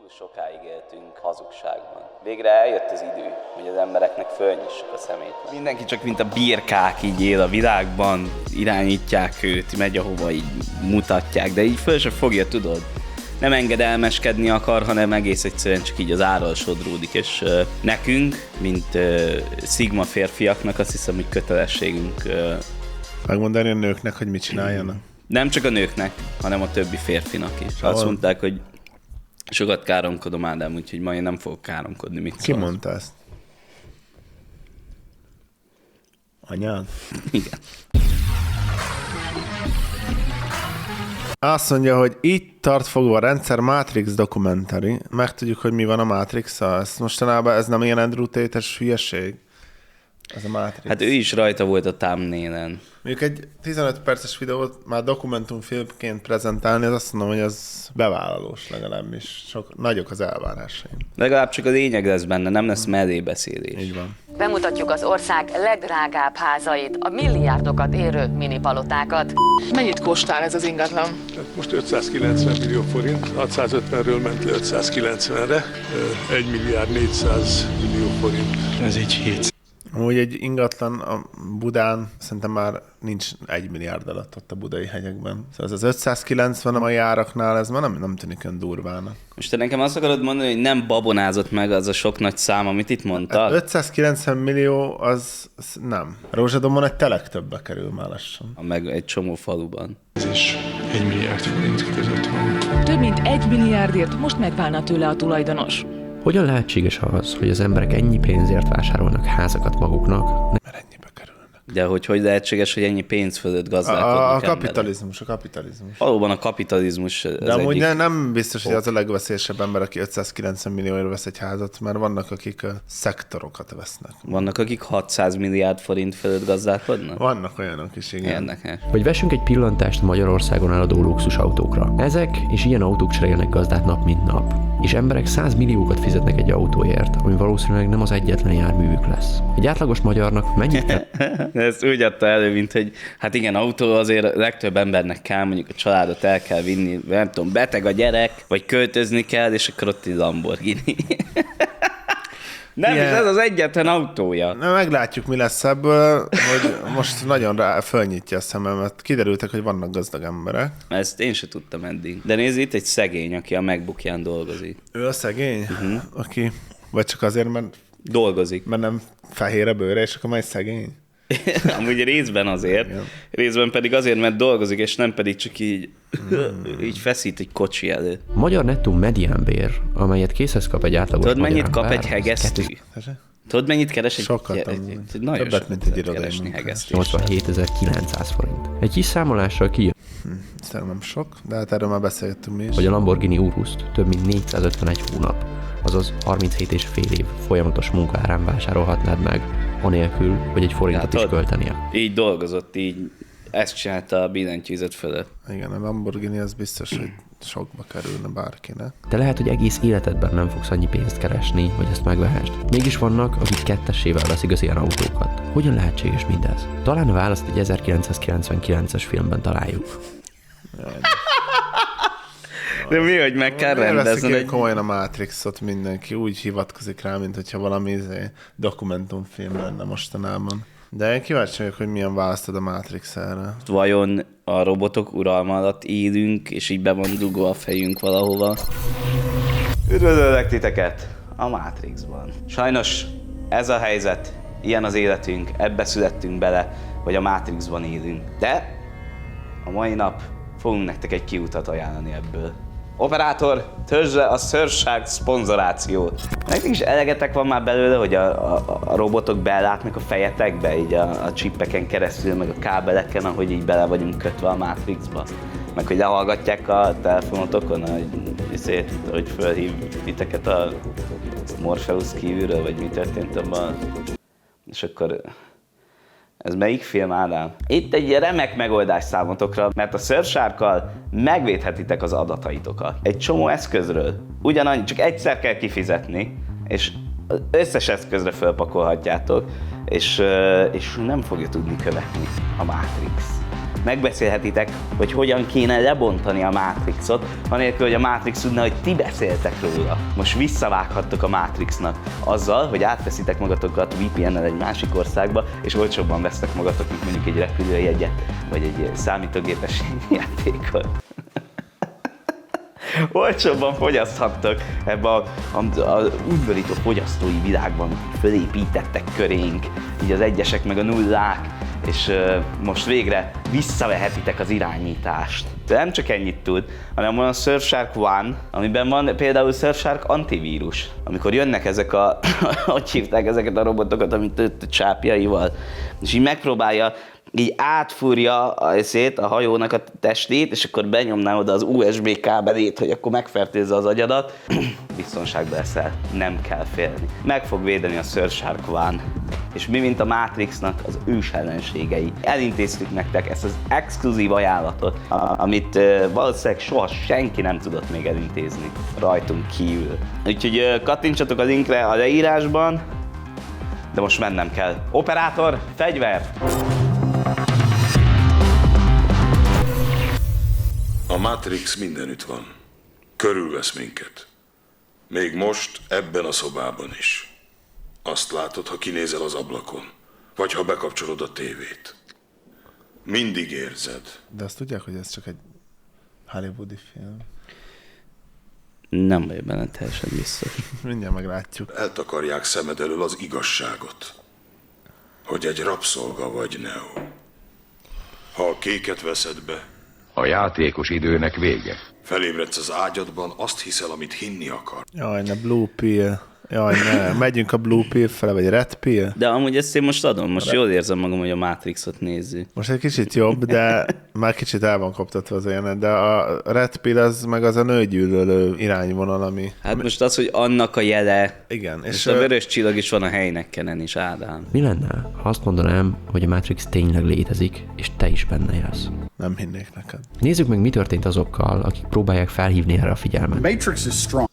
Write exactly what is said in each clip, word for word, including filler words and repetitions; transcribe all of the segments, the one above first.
Túl sokáig éltünk hazugságban. Végre eljött az idő, hogy az embereknek fölnyissuk a szemét. Mindenki csak mint a birkák így él a világban, irányítják őt, megy ahova így mutatják, de így föl se fogja, tudod. Nem engedelmeskedni akar, hanem egész egyszerűen csak így az árral sodródik, és uh, nekünk, mint uh, szigma férfiaknak azt hiszem, hogy kötelességünk uh, megmondani a nőknek, hogy mit csináljanak. Nem csak a nőknek, hanem a többi férfinak is. Szóval azt mondták, hogy sokat káromkodom, Ádám, úgyhogy ma én nem fogok káromkodni. Mit Ki szólsz? mondta ezt? Anyád? Igen. Azt mondja, hogy itt tart fogva a rendszer Matrix dokumentari. Megtudjuk, hogy mi van a Matrix-szal. Ezt mostanában ez nem ilyen Andrew Tate-es hülyeség? Ez a Matrix. Hát ő is rajta volt a thumbnailen. Mondjuk egy tizenöt perces videót már dokumentumfilmként prezentálni, az azt mondom, hogy az bevállalós legalábbis. Sok, nagyok az elvárásaim. Legalább csak a lényeg lesz benne, nem lesz mellébeszélés. Így van. Bemutatjuk az ország legdrágább házait, a milliárdokat érő minipalotákat. Mennyit kóstál ez az ingatlan? Most ötszázkilencven millió forint, hatszázötvenről ment le ötszázkilencvenre, egy milliárd négyszáz millió forint. Ez egy hét. Amúgy egy ingatlan a Budán szerintem már nincs egy milliárd alatt ott a budai hegyekben. Szóval ez az ötszázkilencven a mai áraknál, ez már nem, nem tűnik olyan durvának. Most te nekem azt akarod mondani, hogy nem babonázott meg az a sok nagy szám, amit itt mondtál? ötszázkilencven millió, az, az nem. Rózsadomon egy telek többbe kerül már lassan. Meg egy csomó faluban. Ez is egy milliárd forint között van. Több mint egy milliárdért most megválna tőle a tulajdonos. Hogyan lehetséges az, hogy az emberek ennyi pénzért vásárolnak házakat maguknak? Mert ennyibe kerülnek. De hogy hogy lehetséges, hogy ennyi pénz fölött gazdálkodnak A, a emberek? kapitalizmus, a kapitalizmus. Valóban a kapitalizmus az De amúgy egyik... nem, nem biztos, hogy az a legveszélyesebb ember, aki ötszázkilencven millióért vesz egy házat, mert vannak, akik a szektorokat vesznek. Vannak, akik hatszáz milliárd forint fölött gazdálkodnak? Vannak olyanok is, igen. Érdekes. Vagy vessünk egy pillantást Magyarországon eladó luxusautókra. Ezek és ilyen autók cserélnek gazdát nap mint nap. És emberek száz milliókat fizetnek egy autóért, ami valószínűleg nem az egyetlen járművük lesz. Egy átlagos magyarnak mennyit kell... Ezt úgy adta elő, mint hogy hát igen, autó azért legtöbb embernek kell, mondjuk a családot el kell vinni, nem tudom, beteg a gyerek, vagy költözni kell, és akkor ott egy Lamborghini. Nem, Igen. és ez az egyetlen autója. Na, meglátjuk, mi lesz ebből, hogy most nagyon rá fölnyitja a szememet. Kiderültek, hogy vannak gazdag emberek. Ezt én se tudtam eddig. De nézd, itt egy szegény, aki a MacBookján dolgozik. Ő a szegény, uh-huh. aki vagy csak azért, mert, Dolgozik. mert nem fehér a bőre, és akkor majd szegény. Amúgy részben azért, igen. Részben pedig azért, mert dolgozik, és nem pedig csak így, hmm. így feszít egy kocsi elő. A magyar nettó mediánbér, amelyet készhez kap egy átlagos Tudod, magyar mennyit kap ember, egy hegesztő? Tudod, mennyit keres egy... Sokat, egy, amúgy. egy, egy nagyon Többet, sokat mint egy lehet irodai keresni munkás. hegesztéssel. nyolcvanhétezer-kilencszáz forint. Egy kis számolással kijön, Hm, szerintem nem sok, de hát erről már beszélgettünk mi is. hogy a Lamborghini Urust több mint négyszázötvenegy hónap, azaz harminchét és fél év folyamatos munka árán vásárolhatnád meg, anélkül, hogy egy forintot is Látod? költenie. Így dolgozott, így ezt csinálta a billentyűzet fölött. Igen, a Lamborghini az biztos, hogy sokba kerülne bárkinek. De lehet, hogy egész életedben nem fogsz annyi pénzt keresni, hogy ezt megvehesd. Mégis vannak, akik kettessével veszik az ilyen autókat. Hogyan lehetséges mindez? Talán a választ egy ezerkilencszázkilencvenkilences filmben találjuk. De mi, hogy meg kell rendezni egy... egy... komolyan a Matrixot mindenki, úgy hivatkozik rá, mint hogyha valami izé, dokumentumfilm lenne mostanában. De én kíváncsi vagyok, hogy milyen választod a Matrix erre. Vajon a robotok uralma alatt élünk, és így be van dugva a fejünk valahova? Üdvözöllek titeket a Matrixban. Sajnos ez a helyzet, ilyen az életünk, ebbe születtünk bele, hogy a Matrixban élünk. De a mai nap fogunk nektek egy kiutat ajánlani ebből. Operátor, törzse a Surfshark szponzorációt. Nektek is elegetek van már belőle, hogy a, a, a robotok belátnak a fejetekbe, így a, a csippeken keresztül, meg a kábeleken, ahogy így bele vagyunk kötve a Matrixba. Meg hogy lehallgatják a telefonotokon, hogy, hogy, hogy fölhív titeket a Morpheus kívülről, vagy mi történt abban. És akkor... Ez melyik film, Ádám? Itt egy remek megoldás számotokra, mert a Surfsharkkal megvédhetitek az adataitokat. Egy csomó eszközről. Ugyanannyi, csak egyszer kell kifizetni, és az összes eszközre felpakolhatjátok, és, és nem fogja tudni követni a Matrix. megbeszélhetitek, hogy hogyan kéne lebontani a Matrixot, anélkül, hogy a Matrix tudna, hogy ti beszéltek róla. Most visszavághattok a Matrixnak azzal, hogy átveszitek magatokat vé pé en-nel egy másik országba, és olcsóbban vesztek magatoknak mondjuk egy repülőjegyet, vagy egy számítógépes játékot. Olcsóbban fogyaszthattok ebbe a, a, a undorító fogyasztói világban, fölépítettek körénk, így az egyesek meg a nullák, és uh, most végre visszavehetitek az irányítást. De nem csak ennyit tud, hanem van a Surfshark One, amiben van például Surfshark antivírus. Amikor jönnek ezek a, hogy hívták ezeket a robotokat, amit a csápjaival, és így megpróbálja, így átfúrja a, szét, a hajónak a testét, és akkor benyomná oda az u es bé kábelét, hogy akkor megfertőzze az agyadat. Biztonságba leszel, nem kell félni. Meg fog védeni a Surfshark One. És mi, mint a Matrixnak az ős ellenségei. Elintéztük nektek ezt az exkluzív ajánlatot, amit uh, valószínűleg soha senki nem tudott még elintézni rajtunk kívül. Úgyhogy uh, kattintsatok a linkre a leírásban, de most mennem kell. Operátor, fegyver! A Matrix mindenütt van. Körülvesz minket. Még most ebben a szobában is. Azt látod, ha kinézel az ablakon, vagy ha bekapcsolod a tévét. Mindig érzed. De azt tudják, hogy ez csak egy hollywoodi film. Nem vagy benne teljesen biztos. Mindjárt meglátjuk. Eltakarják szemed elől az igazságot. Hogy egy rabszolga vagy, Neo. Ha a kéket veszed be, a játékos időnek vége. Felébredsz az ágyadban, azt hiszel, amit hinni akar. Jaj, ne Blue Pill. Jaj, ne. Megyünk a Blue Pill fele, vagy Red Pill. De amúgy ezt én most adom, most jól érzem magam, hogy a Matrixot nézzük. Most egy kicsit jobb, de már kicsit el van koptatva az olyan, de a Red Pill az meg az a nőgyűlölő irányvonal, ami... Hát most az, hogy annak a jele, igen, és, és a vörös csillag is van a helynekenen is, Ádám. Mi lenne, ha azt mondanám, hogy a Matrix tényleg létezik, és te is benne élsz? Nem hinnék neked. Nézzük meg, mi történt azokkal, akik próbálják felhívni erre a figyelmet. Matrix is strong.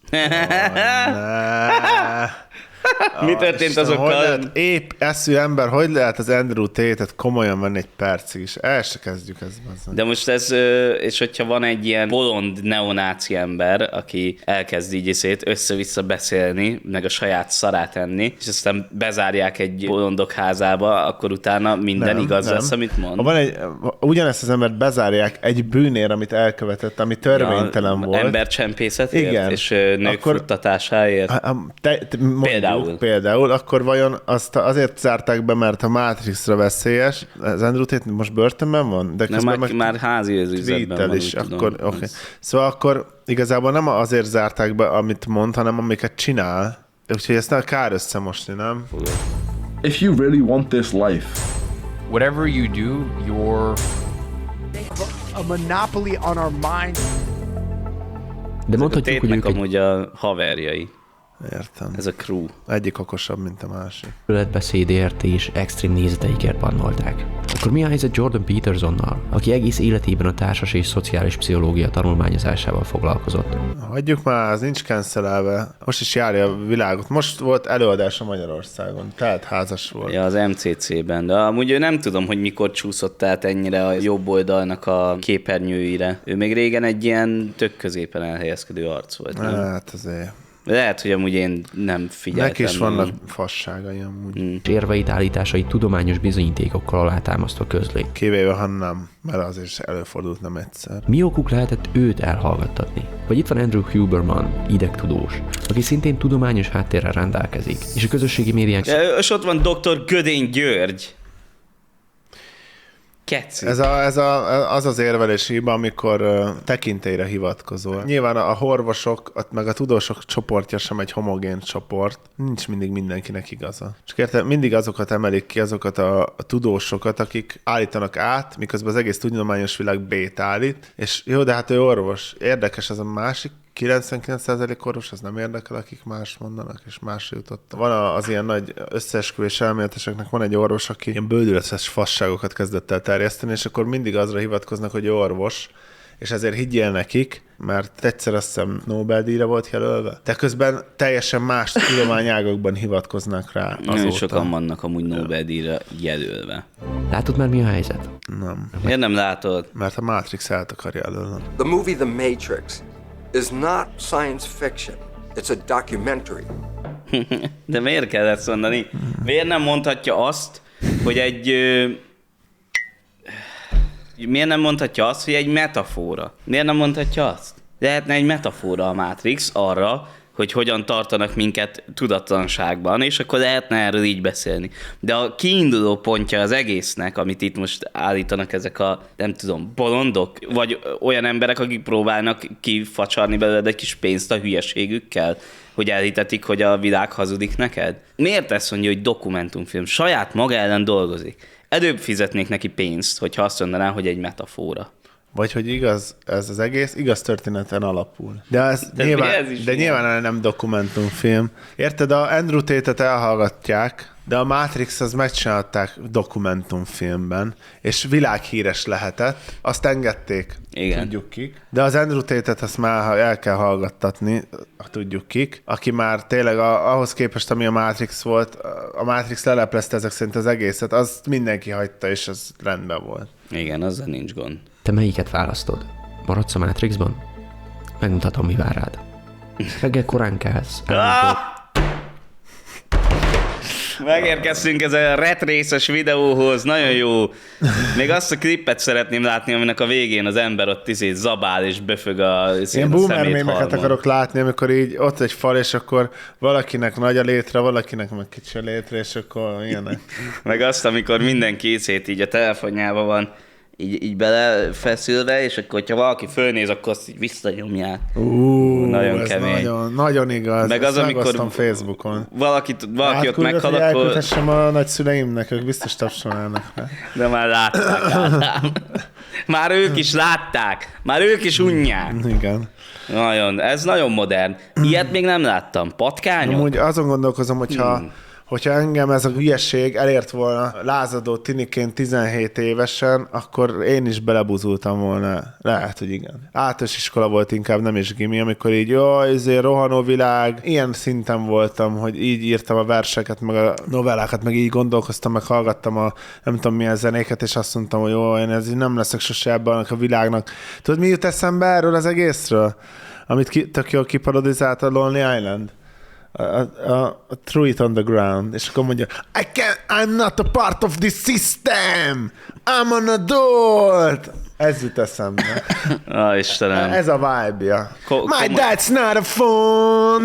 Mi történt azokkal? Épp eszű ember, hogy lehet az Andrew Tate-et komolyan venni egy percig is? El se kezdjük ezt. De most ez, és hogyha van egy ilyen bolond neonáci ember, aki elkezd így szét össze-vissza beszélni, meg a saját szarát enni, és aztán bezárják egy bolondok házába, akkor utána minden nem, igaz nem. lesz, amit mond. Ha van egy, ugyanezt az embert bezárják egy bűnér, amit elkövetett, ami törvénytelen ja, volt. Embercsempészetért, igen. és nők akkor, futtatásáért. Te, te, Például. Például, akkor vajon azt azért zárták be, mert a Matrixra veszélyes. Az Andrew Tate most börtönben van? De nem, már, meg már házi őzőzetben van, is. Akkor, okay. Szóval akkor igazából nem azért zárták be, amit mond, hanem amiket csinál. Úgyhogy ezt nem kár összemosni, nem? If you really want this life, whatever you do, you're a monopoly on our mind. De mondhatjuk, hogy ők amúgy a haverjai. Értem. Ez a crew. Egyik okosabb, mint a másik. Beszédért és extrém nézeteikért bannolták. Akkor mi a helyzet Jordan Petersonnal, aki egész életében a társas és szociális pszichológia tanulmányozásával foglalkozott? Hagyjuk már, az nincs cancelelve. Most is járja a világot. Most volt előadás a Magyarországon, tehát házas volt. Ja, az em cé cé-ben, de amúgy nem tudom, hogy mikor csúszott át ennyire a jobb oldalnak a képernyőire. Ő még régen egy ilyen tök középen elhelyezkedő arc volt, nem? Hát azért... Lehet, hogy amúgy én nem figyeltem. Neki is vannak fasságai amúgy. Mm. Érveit, állításait tudományos bizonyítékokkal alátámasztva közli. Kivéve, ha nem, mert azért is előfordult nem egyszer. Mi okuk lehetett őt elhallgattatni? Vagy itt van Andrew Huberman, idegtudós, aki szintén tudományos háttérrel rendelkezik, és a közösségi médiák... És ott van doktor Gödény György. Keci. Ez, a, ez a, az az érvelés hiba, amikor uh, tekintélyre hivatkozol. Nyilván a, a orvosok, meg a tudósok csoportja sem egy homogén csoport. Nincs mindig mindenkinek igaza. Csak érte, mindig azokat emelik ki, azokat a, a tudósokat, akik állítanak át, miközben az egész tudományos világ B-t állít. És jó, de hát ő orvos. Érdekes ez a másik. kilencvenkilenc százalék orvos, az nem érdekel, akik más mondanak, és másra jutott. Van az ilyen nagy összeesküvés elméleteseknek, van egy orvos, aki ilyen bődületes fasságokat kezdett el terjeszteni, és akkor mindig azra hivatkoznak, hogy orvos, és ezért higgyél nekik, mert egyszer azt hiszem Nobel-díjra volt jelölve, de közben teljesen más tudományágokban hivatkoznak rá azóta. Nagyon sokan vannak amúgy Nobel-díjra jelölve. Látod már, mi a helyzet? Nem. Miért nem látod? Mert a Matrix át akar jelölni. The movie The Matrix is not science fiction. It's a documentary. De miért kell ezt mondani? Miért nem mondhatja azt, hogy egy... Ö... Miért nem mondhatja azt, hogy egy metafora? Miért nem mondhatja azt? Lehetne egy metafora a Matrix arra, hogy hogyan tartanak minket tudatlanságban, és akkor lehetne erről így beszélni. De a kiinduló pontja az egésznek, amit itt most állítanak ezek a, nem tudom, bolondok, vagy olyan emberek, akik próbálnak kifacsarni belőled egy kis pénzt a hülyeségükkel, hogy elhitetik, hogy a világ hazudik neked? Miért ezt mondja, hogy dokumentumfilm? Saját maga ellen dolgozik. Előbb fizetnék neki pénzt, hogyha azt mondaná, hogy egy metafora. Vagy hogy igaz, ez az egész igaz történeten alapul. De, ez de nyilván, ez de nyilván nem dokumentumfilm. Érted, a Andrew Tate-et elhallgatják, de a Matrix az megcsinálták dokumentumfilmben, és világhíres lehetett, azt engedték, igen. Tudjuk kik. De az Andrew Tate-et azt már el kell hallgattatni, tudjuk kik, aki már tényleg a, ahhoz képest, ami a Matrix volt, a Matrix leleplezte ezek szerint az egészet, azt mindenki hagyta, és az rendben volt. Igen, azzal nincs gond. Te melyiket választod? Maradsz a Matrixban? Megmutatom, mi vár rád. Reggel korán kelsz. Megérkeztünk ezzel a retrészes videóhoz, nagyon jó. Még azt a klippet szeretném látni, aminek a végén az ember ott izé zabál és böfög a Én boomer mémeket akarok látni, amikor így ott egy fal, és akkor valakinek nagy a létre, valakinek meg kicsi a létre, és akkor ilyenek. Meg azt, amikor mindenki szét így a telefonjában van, így, így belefeszülve, és akkor, hogyha valaki fölnéz, akkor azt így visszanyomják. Ú, nagyon ez kemény. Nagyon, nagyon igaz. Meg az, amikor Facebookon. Valaki, valaki ott meghal, akkor... akkor... Elküldhessem a nagyszüleimnek, ők biztos tapsolnának. De már látták, Ádám. Már ők is látták. Már ők is unják. Igen. Nagyon, ez nagyon modern. Ilyet még nem láttam. Patkányok? Amúgy azon gondolkozom, hogyha hmm. hogyha engem ez a hülyeség elért volna lázadó tiniként tizenhét évesen, akkor én is belebuzultam volna. Lehet, hogy igen. Általános iskola volt inkább, nem is gimi, amikor így, jaj, ezért rohanó világ. Ilyen szinten voltam, hogy így írtam a verseket, meg a novellákat, meg így gondolkoztam, meg hallgattam a nem tudom milyen zenéket, és azt mondtam, hogy jó, én ez nem leszek sose ebben a világnak. Tudod, mi jut eszembe erről az egészről? Amit ki, tök jól kiparodizált a Lonely Island? A, a, a Threw It on the Ground, és akkor mondja, I can't, I'm not a part of this system, I'm an adult. Ez jut eszembe. Ah, Istenem. Ez a vibe-ja. Ko- My komoly... dad's not a phone.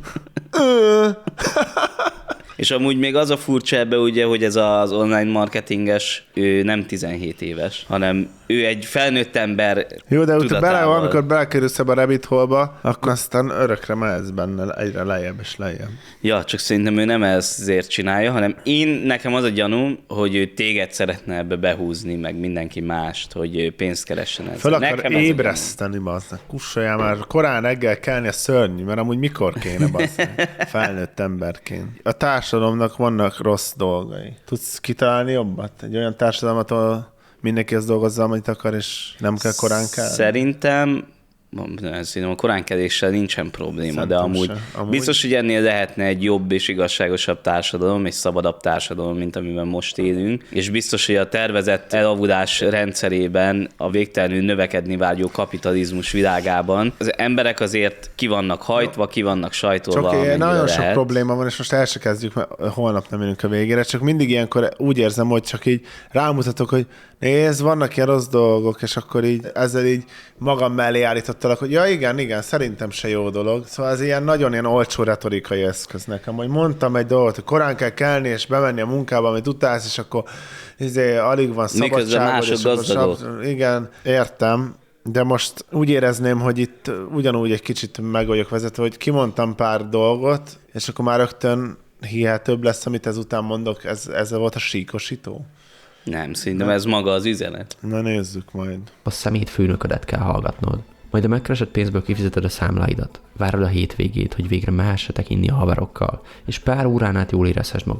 És amúgy még az a furcsa ebbe, ugye, hogy ez az online marketinges, ő nem tizenhét éves, hanem ő egy felnőtt ember. Jó, de utána bele, amikor belekerülsz ebbe a rabbit hole-ba, akkor aztán örökre mehetsz benne egyre lejjebb és lejjebb. Ja, csak szerintem ő nem ezért csinálja, hanem én, nekem az a gyanúm, hogy ő téged szeretne ebbe behúzni, meg mindenki mást, hogy pénzt keressen ezzel. Föl akar ébreszteni, bazdnak. Kussoljál már korán reggel kelni a szörnyű, mert amúgy mikor kéne, bazdnak, felnőtt emberként. A társadalomnak vannak rossz dolgai. Tudsz kitalálni jobbat? Egy olyan társadalmat, ahol mindenki azt dolgozza, amit akar, és nem kell korán kell? Szerintem, szerintem a koránkeléssel nincsen probléma, szerintem de amúgy, amúgy biztos, hogy ennél lehetne egy jobb és igazságosabb társadalom, és szabadabb társadalom, mint amiben most élünk. És biztos, hogy a tervezett elavulás rendszerében, a végtelenül növekedni vágyó kapitalizmus világában az emberek azért ki vannak hajtva, ki vannak sajtolva. Csak nagyon lehet. sok probléma van, és most el se kezdjük, mert holnap nem érünk a végére, csak mindig ilyenkor úgy érzem, hogy csak így rámutatok, hogy nézd, vannak ilyen rossz dolgok, és akkor így ezzel így magam mellé állítottalak, hogy ja igen, igen, szerintem se jó dolog. Szóval ez ilyen nagyon ilyen olcsó retorikai eszköz nekem, hogy mondtam egy dolgot, hogy korán kell kelni, és bemenni a munkába, amit utálsz, és akkor izé, alig van szabadságod. És akkor sab... Igen, értem. De most úgy érezném, hogy itt ugyanúgy egy kicsit meg vagyok vezetve, hogy kimondtam pár dolgot, és akkor már rögtön hihetőbb lesz, amit ezután mondok. Ez, ez volt a síkosító? Nem, szerintem ez maga az üzenet. Na nézzük majd. A szemét főnöködet kell hallgatnod. Majd a megkeresett pénzből kifizeted a számláidat. Várod a hétvégét, hogy végre mehessetek inni a haverokkal, és pár órán át jól érezhess magad.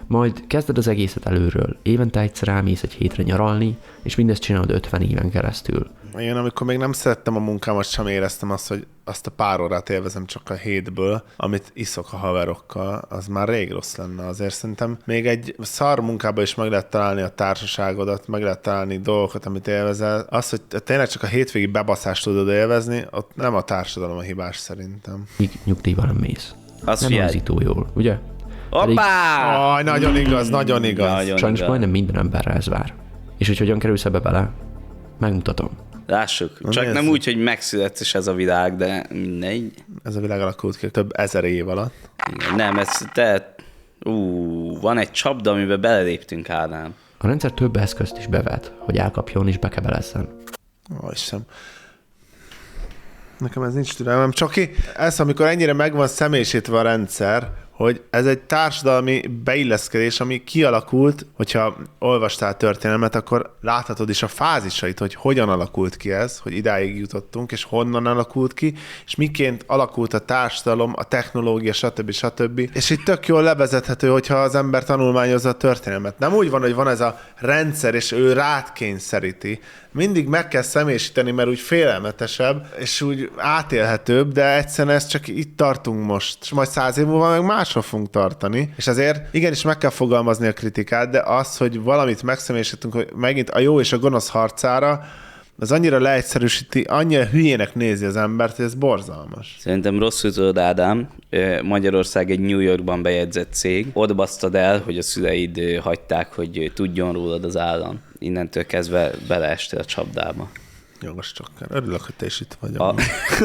Majd kezded az egészet előről. Évente egyszer elmész egy hétre nyaralni, és mindezt csinálod ötven éven keresztül. Én amikor még nem szerettem a munkámat, sem éreztem azt, hogy azt a pár órát élvezem csak a hétből, amit iszok a haverokkal, az már rég rossz lenne. Azért szerintem még egy szar munkában is meg lehet találni a társaságodat, meg lehet találni dolgokat, amit élvezel. Az, hogy tényleg csak a hétvégi bebaszást tudod élvezni, ott nem a társadalom a hibás szerintem. Míg nyugdíjban nem mész. Az nem figyelj. hangzik túl jól, ugye? Hoppá! Aj, nagyon igaz, nagyon igaz. Nagyon Sajnos igaz. majdnem minden emberre ez vár. És hogy hogyan kerülsz ebbe bele? Megmutatom. Lássuk. Na, Csak nézd. nem úgy, hogy megszületsz és ez a világ, de mindegy. Ez a világ alakult ki több ezer év alatt. Igen, nem, ez te... Ú, van egy csapda, amiben beleléptünk, Ádám. A rendszer több eszközt is bevet, hogy elkapjon és bekebelezzen. Ó, Istenem. Nekem ez nincs türelmem. Csoki, ez, amikor ennyire meg van személyisítve a rendszer, hogy ez egy társadalmi beilleszkedés, ami kialakult, hogyha olvastál történelmet, akkor láthatod is a fázisait, hogy hogyan alakult ki ez, hogy idáig jutottunk, és honnan alakult ki, és miként alakult a társadalom, a technológia, stb. stb. És itt tök jól levezethető, hogyha az ember tanulmányozza a történelmet. Nem úgy van, hogy van ez a rendszer, és ő rád kényszeríti. Mindig meg kell személyisíteni, mert úgy félelmetesebb, és úgy átélhetőbb, de egyszerűen ezt csak itt tartunk most. És majd száz év múlva meg máshol fogunk tartani. És azért igenis meg kell fogalmazni a kritikát, de az, hogy valamit megszemélyisítünk, hogy megint a jó és a gonosz harcára, az annyira leegyszerűsíti, annyira hülyének nézi az embert, hogy ez borzalmas. Szerintem rosszul tudod, Ádám. Magyarország egy New Yorkban bejegyzett cég. Ott basztad el, hogy a szüleid hagyták, hogy tudjon rólad az állam. Innentől kezdve beleestél a csapdába. Jogos Csokker. Örülök, hogy te is itt vagy. A...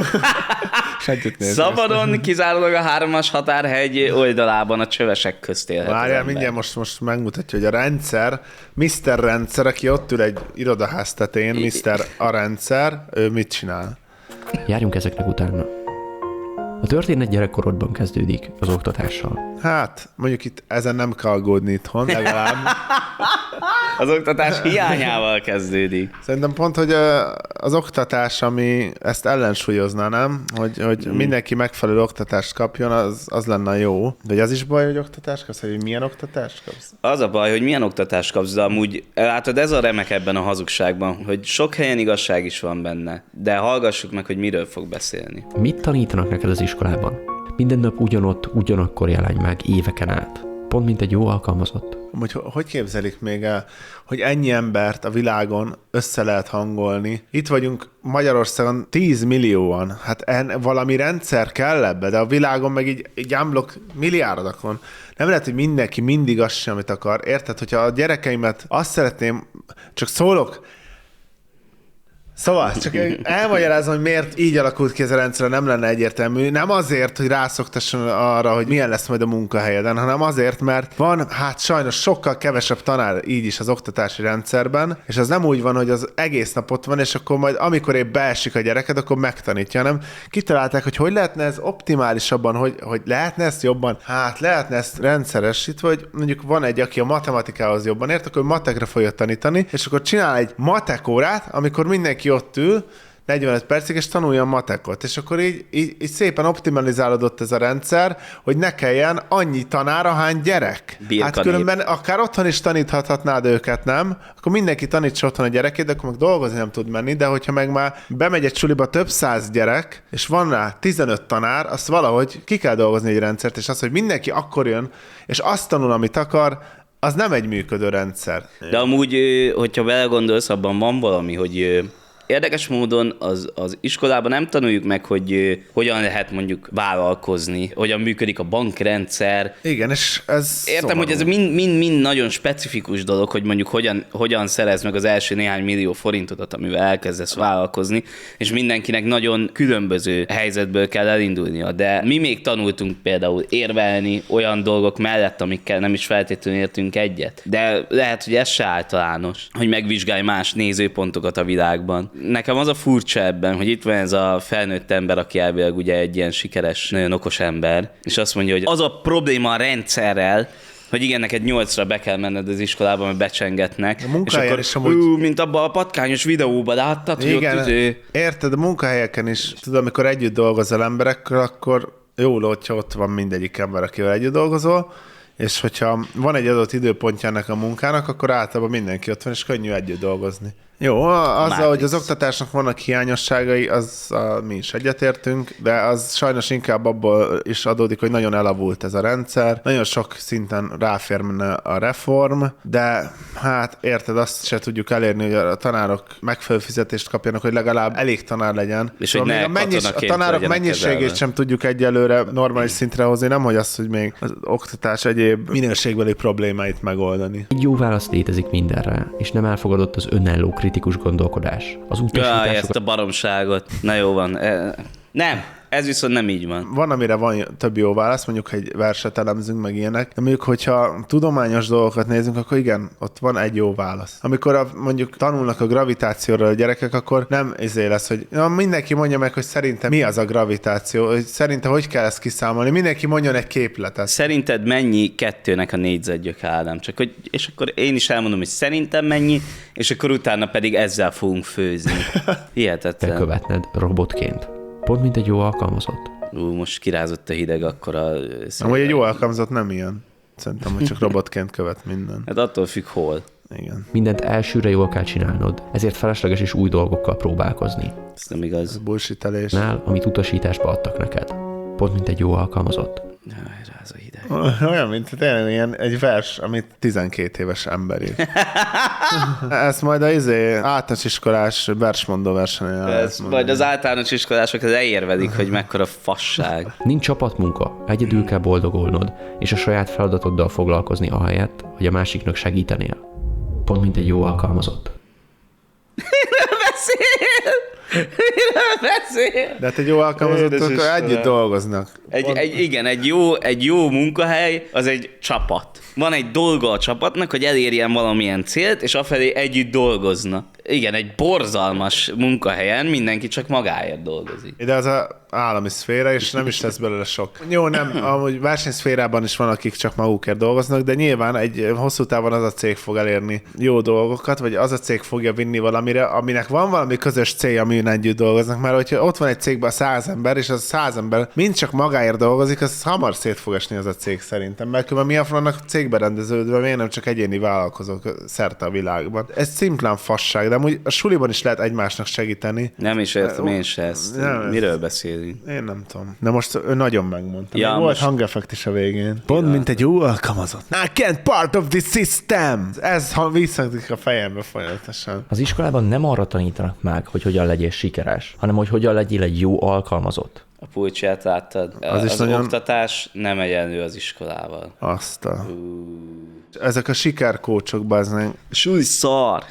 Szabadon kizárólag a hármas határhegy oldalában a csövesek közt élhet. Várjál, mindjárt most, most megmutatja, hogy a rendszer, miszter Rendszer, aki ott ül egy irodaház tetején, miszter A rendszer, ő mit csinál? Járjunk ezeknek utána. A történet gyerekkorodban kezdődik az oktatással. Hát, mondjuk itt ezen nem kell aggódni itthon, legalább. Az oktatás hiányával kezdődik. Szerintem pont, hogy az oktatás, ami ezt ellensúlyozná, nem? Hogy, hogy hmm. mindenki megfelelő oktatást kapjon, az, az lenne jó. De az is baj, hogy oktatást kapsz, hogy milyen oktatást kapsz? Az a baj, hogy milyen oktatást kapsz, de amúgy látod, ez a remek ebben a hazugságban, hogy sok helyen igazság is van benne, de hallgassuk meg, hogy miről fog beszélni. Mit tanítanak neked az iskolában? Minden nap ugyanott, ugyanakkor jelenj meg éveken át. Pont mint egy jó alkalmazott. Hogy, hogy képzelik még el, hogy ennyi embert a világon össze lehet hangolni? Itt vagyunk Magyarországon tíz millióan. Hát en, valami rendszer kell ebbe, de a világon meg így, így ámblok milliárdokon. Nem lehet, hogy mindenki mindig azt sem, amit akar. Érted? Hogyha a gyerekeimet azt szeretném, csak szólok, Szóval, csak elmagyarázom, hogy miért így alakult ki ez a rendszer, nem lenne egyértelmű. Nem azért, hogy rászoktasson arra, hogy milyen lesz majd a munkahelyeden, hanem azért, mert van, hát sajnos sokkal kevesebb tanár így is az oktatási rendszerben, és az nem úgy van, hogy az egész nap ott van, és akkor majd amikor épp beesik a gyereket, akkor megtanítja, hanem kitalálták, hogy hogy lehetne ez optimálisabban, hogy, hogy lehetne ezt jobban, hát lehetne ezt rendszeresítve, hogy mondjuk van egy, aki a matematikához jobban ért, akkor matekra fogja tanítani, és akkor csinál egy matekórát, amikor mindenki ott ül, negyvenöt percig, és tanulja a matekot. És akkor így, így, így szépen optimalizálódott ez a rendszer, hogy ne kelljen annyi tanár, ahány gyerek. Birkanép. Hát különben akár otthon is taníthatnád őket, nem? Akkor mindenki tanítsa otthon a gyerekét, de akkor meg dolgozni nem tud menni, de hogyha meg már bemegy egy suliba több száz gyerek, és van rá tizenöt tanár, azt valahogy ki kell dolgozni egy rendszert, és az, hogy mindenki akkor jön, és azt tanul, amit akar, az nem egy működő rendszer. De amúgy, hogyha belegondolsz, abban van valami, hogy érdekes módon az, az iskolában nem tanuljuk meg, hogy hogyan lehet mondjuk vállalkozni, hogyan működik a bankrendszer. Igen, és ez Értem, szomorú. hogy ez mind-mind nagyon specifikus dolog, hogy mondjuk hogyan, hogyan szerez meg az első néhány millió forintodat, amivel elkezdesz vállalkozni, és mindenkinek nagyon különböző helyzetből kell elindulnia. De mi még tanultunk például érvelni olyan dolgok mellett, amikkel nem is feltétlenül értünk egyet. De lehet, hogy ez se általános, hogy megvizsgálj más nézőpontokat a világban. Nekem az a furcsa ebben, hogy itt van ez a felnőtt ember, aki elvileg ugye egy ilyen sikeres, nagyon okos ember, és azt mondja, hogy az a probléma a rendszerrel, hogy igen, neked nyolcra be kell menned az iskolába, mert becsengetnek. A és akkor, is amúgy... ú, mint abban a patkányos videóban, láttad, hogy igen, ott üző... érted, a munkahelyeken is, tudod, amikor együtt dolgozol emberekkel, akkor jó, hogyha ott van mindegyik ember, akivel együtt dolgozol, és hogyha van egy adott időpontja ennek a munkának, akkor általában mindenki ott van, és könnyű együtt dolgozni. Jó, azzal, hogy az oktatásnak vannak hiányosságai, az a, mi is egyetértünk, de az sajnos inkább abból is adódik, hogy nagyon elavult ez a rendszer. Nagyon sok szinten ráférne a reform, de hát érted, azt se tudjuk elérni, hogy a tanárok megfelelő fizetést kapjanak, hogy legalább elég tanár legyen. És szóval hogy még a, mennyis, a tanárok mennyiségét kezelve. Sem tudjuk egyelőre normális szintre hozni, nem hogy azt, hogy még az oktatás egyéb minőségbeli problémáit megoldani. Egy jó válasz létezik mindenre, és nem elfogadott az önálló kritikus gondolkodás. Az utasításokat... Jaj, ezt a baromságot. Na jó van. Nem, ez viszont nem így van. Van, amire van több jó válasz, mondjuk, hogy verset elemzünk, meg ilyenek, de mondjuk, hogyha tudományos dolgokat nézünk, akkor igen, ott van egy jó válasz. Amikor a, mondjuk tanulnak a gravitációról a gyerekek, akkor nem izé lesz, hogy na, mindenki mondja meg, hogy szerintem mi az a gravitáció, hogy szerintem hogy kell ezt kiszámolni, mindenki mondjon egy képletet. Szerinted mennyi kettőnek a négyzetgyök, Ádám? Csak hogy, és akkor én is elmondom, hogy szerintem mennyi, és akkor utána pedig ezzel fogunk főzni. Hihetetlen. Te követned robotként. Pont mint egy jó alkalmazott. Ú, most kirázott a hideg, akkor a... Amúgy egy jó alkalmazott nem ilyen. Szerintem, hogy csak robotként követ minden. Hát attól függ, hol. Igen. Mindent elsőre jól kell csinálnod, ezért felesleges és új dolgokkal próbálkozni. Ez nem igaz. Ez bullshitelés. Nál, amit utasításba adtak neked. Pont mint egy jó alkalmazott. Jaj, ráz a hideg. Olyan, mint tényleg ilyen egy vers, amit tizenkét éves ember ír. Ezt majd az izé, általános iskolás versmondó versenyen. Ez majd az általános iskolások az elérvedik, hogy mekkora fasság. Nincs csapatmunka, egyedül kell boldogulnod, és a saját feladatoddal foglalkozni ahelyett, hogy a másiknak segítenél. Pont mint egy jó alkalmazott. Miről beszél? Miről beszél? De hát egy jó alkalmazottak együtt dolgoznak. Egy, egy, igen, egy jó, egy jó munkahely az egy csapat. Van egy dolga a csapatnak, hogy elérjen valamilyen célt, és afelé együtt dolgoznak. Igen, egy borzalmas munkahelyen mindenki csak magáért dolgozik. De az a állami szféra, és nem is lesz belőle sok. Jó, nem, amúgy versenyszférában is van, akik csak magukért dolgoznak, de nyilván egy hosszú távon az a cég fog elérni jó dolgokat, vagy az a cég fogja vinni valamire, aminek van valami közös célja, amin együtt dolgoznak. Mert hogyha ott van egy cégben száz ember, és az száz ember mind csak magáért dolgozik, az hamar szét fog esni az a cég szerintem. Mert különben miért vannak cégberendeződve, miért nem csak egyéni vállalkozók szerte a világban. Ez szimplán fasság, de amúgy a suliban is lehet egymásnak segíteni. Nem is értem én se ezt. Nem, miről beszélünk? Én nem tudom. De most ő nagyon megmondta. Ja, volt most... hangeffekt is a végén. Pont ja. Mint egy jó alkalmazott. I can't part of this system! Ez visszadik a fejembe folyamatosan. Az iskolában nem arra tanítanak meg, hogy hogyan legyél sikeres, hanem hogy hogyan legyél egy jó alkalmazott. A pulcsát láttad? Az, az nagyon... oktatás nem egyenlő az iskolával. Azt a... Ezek a sikerkócsok, bazdmeg. Súly szar.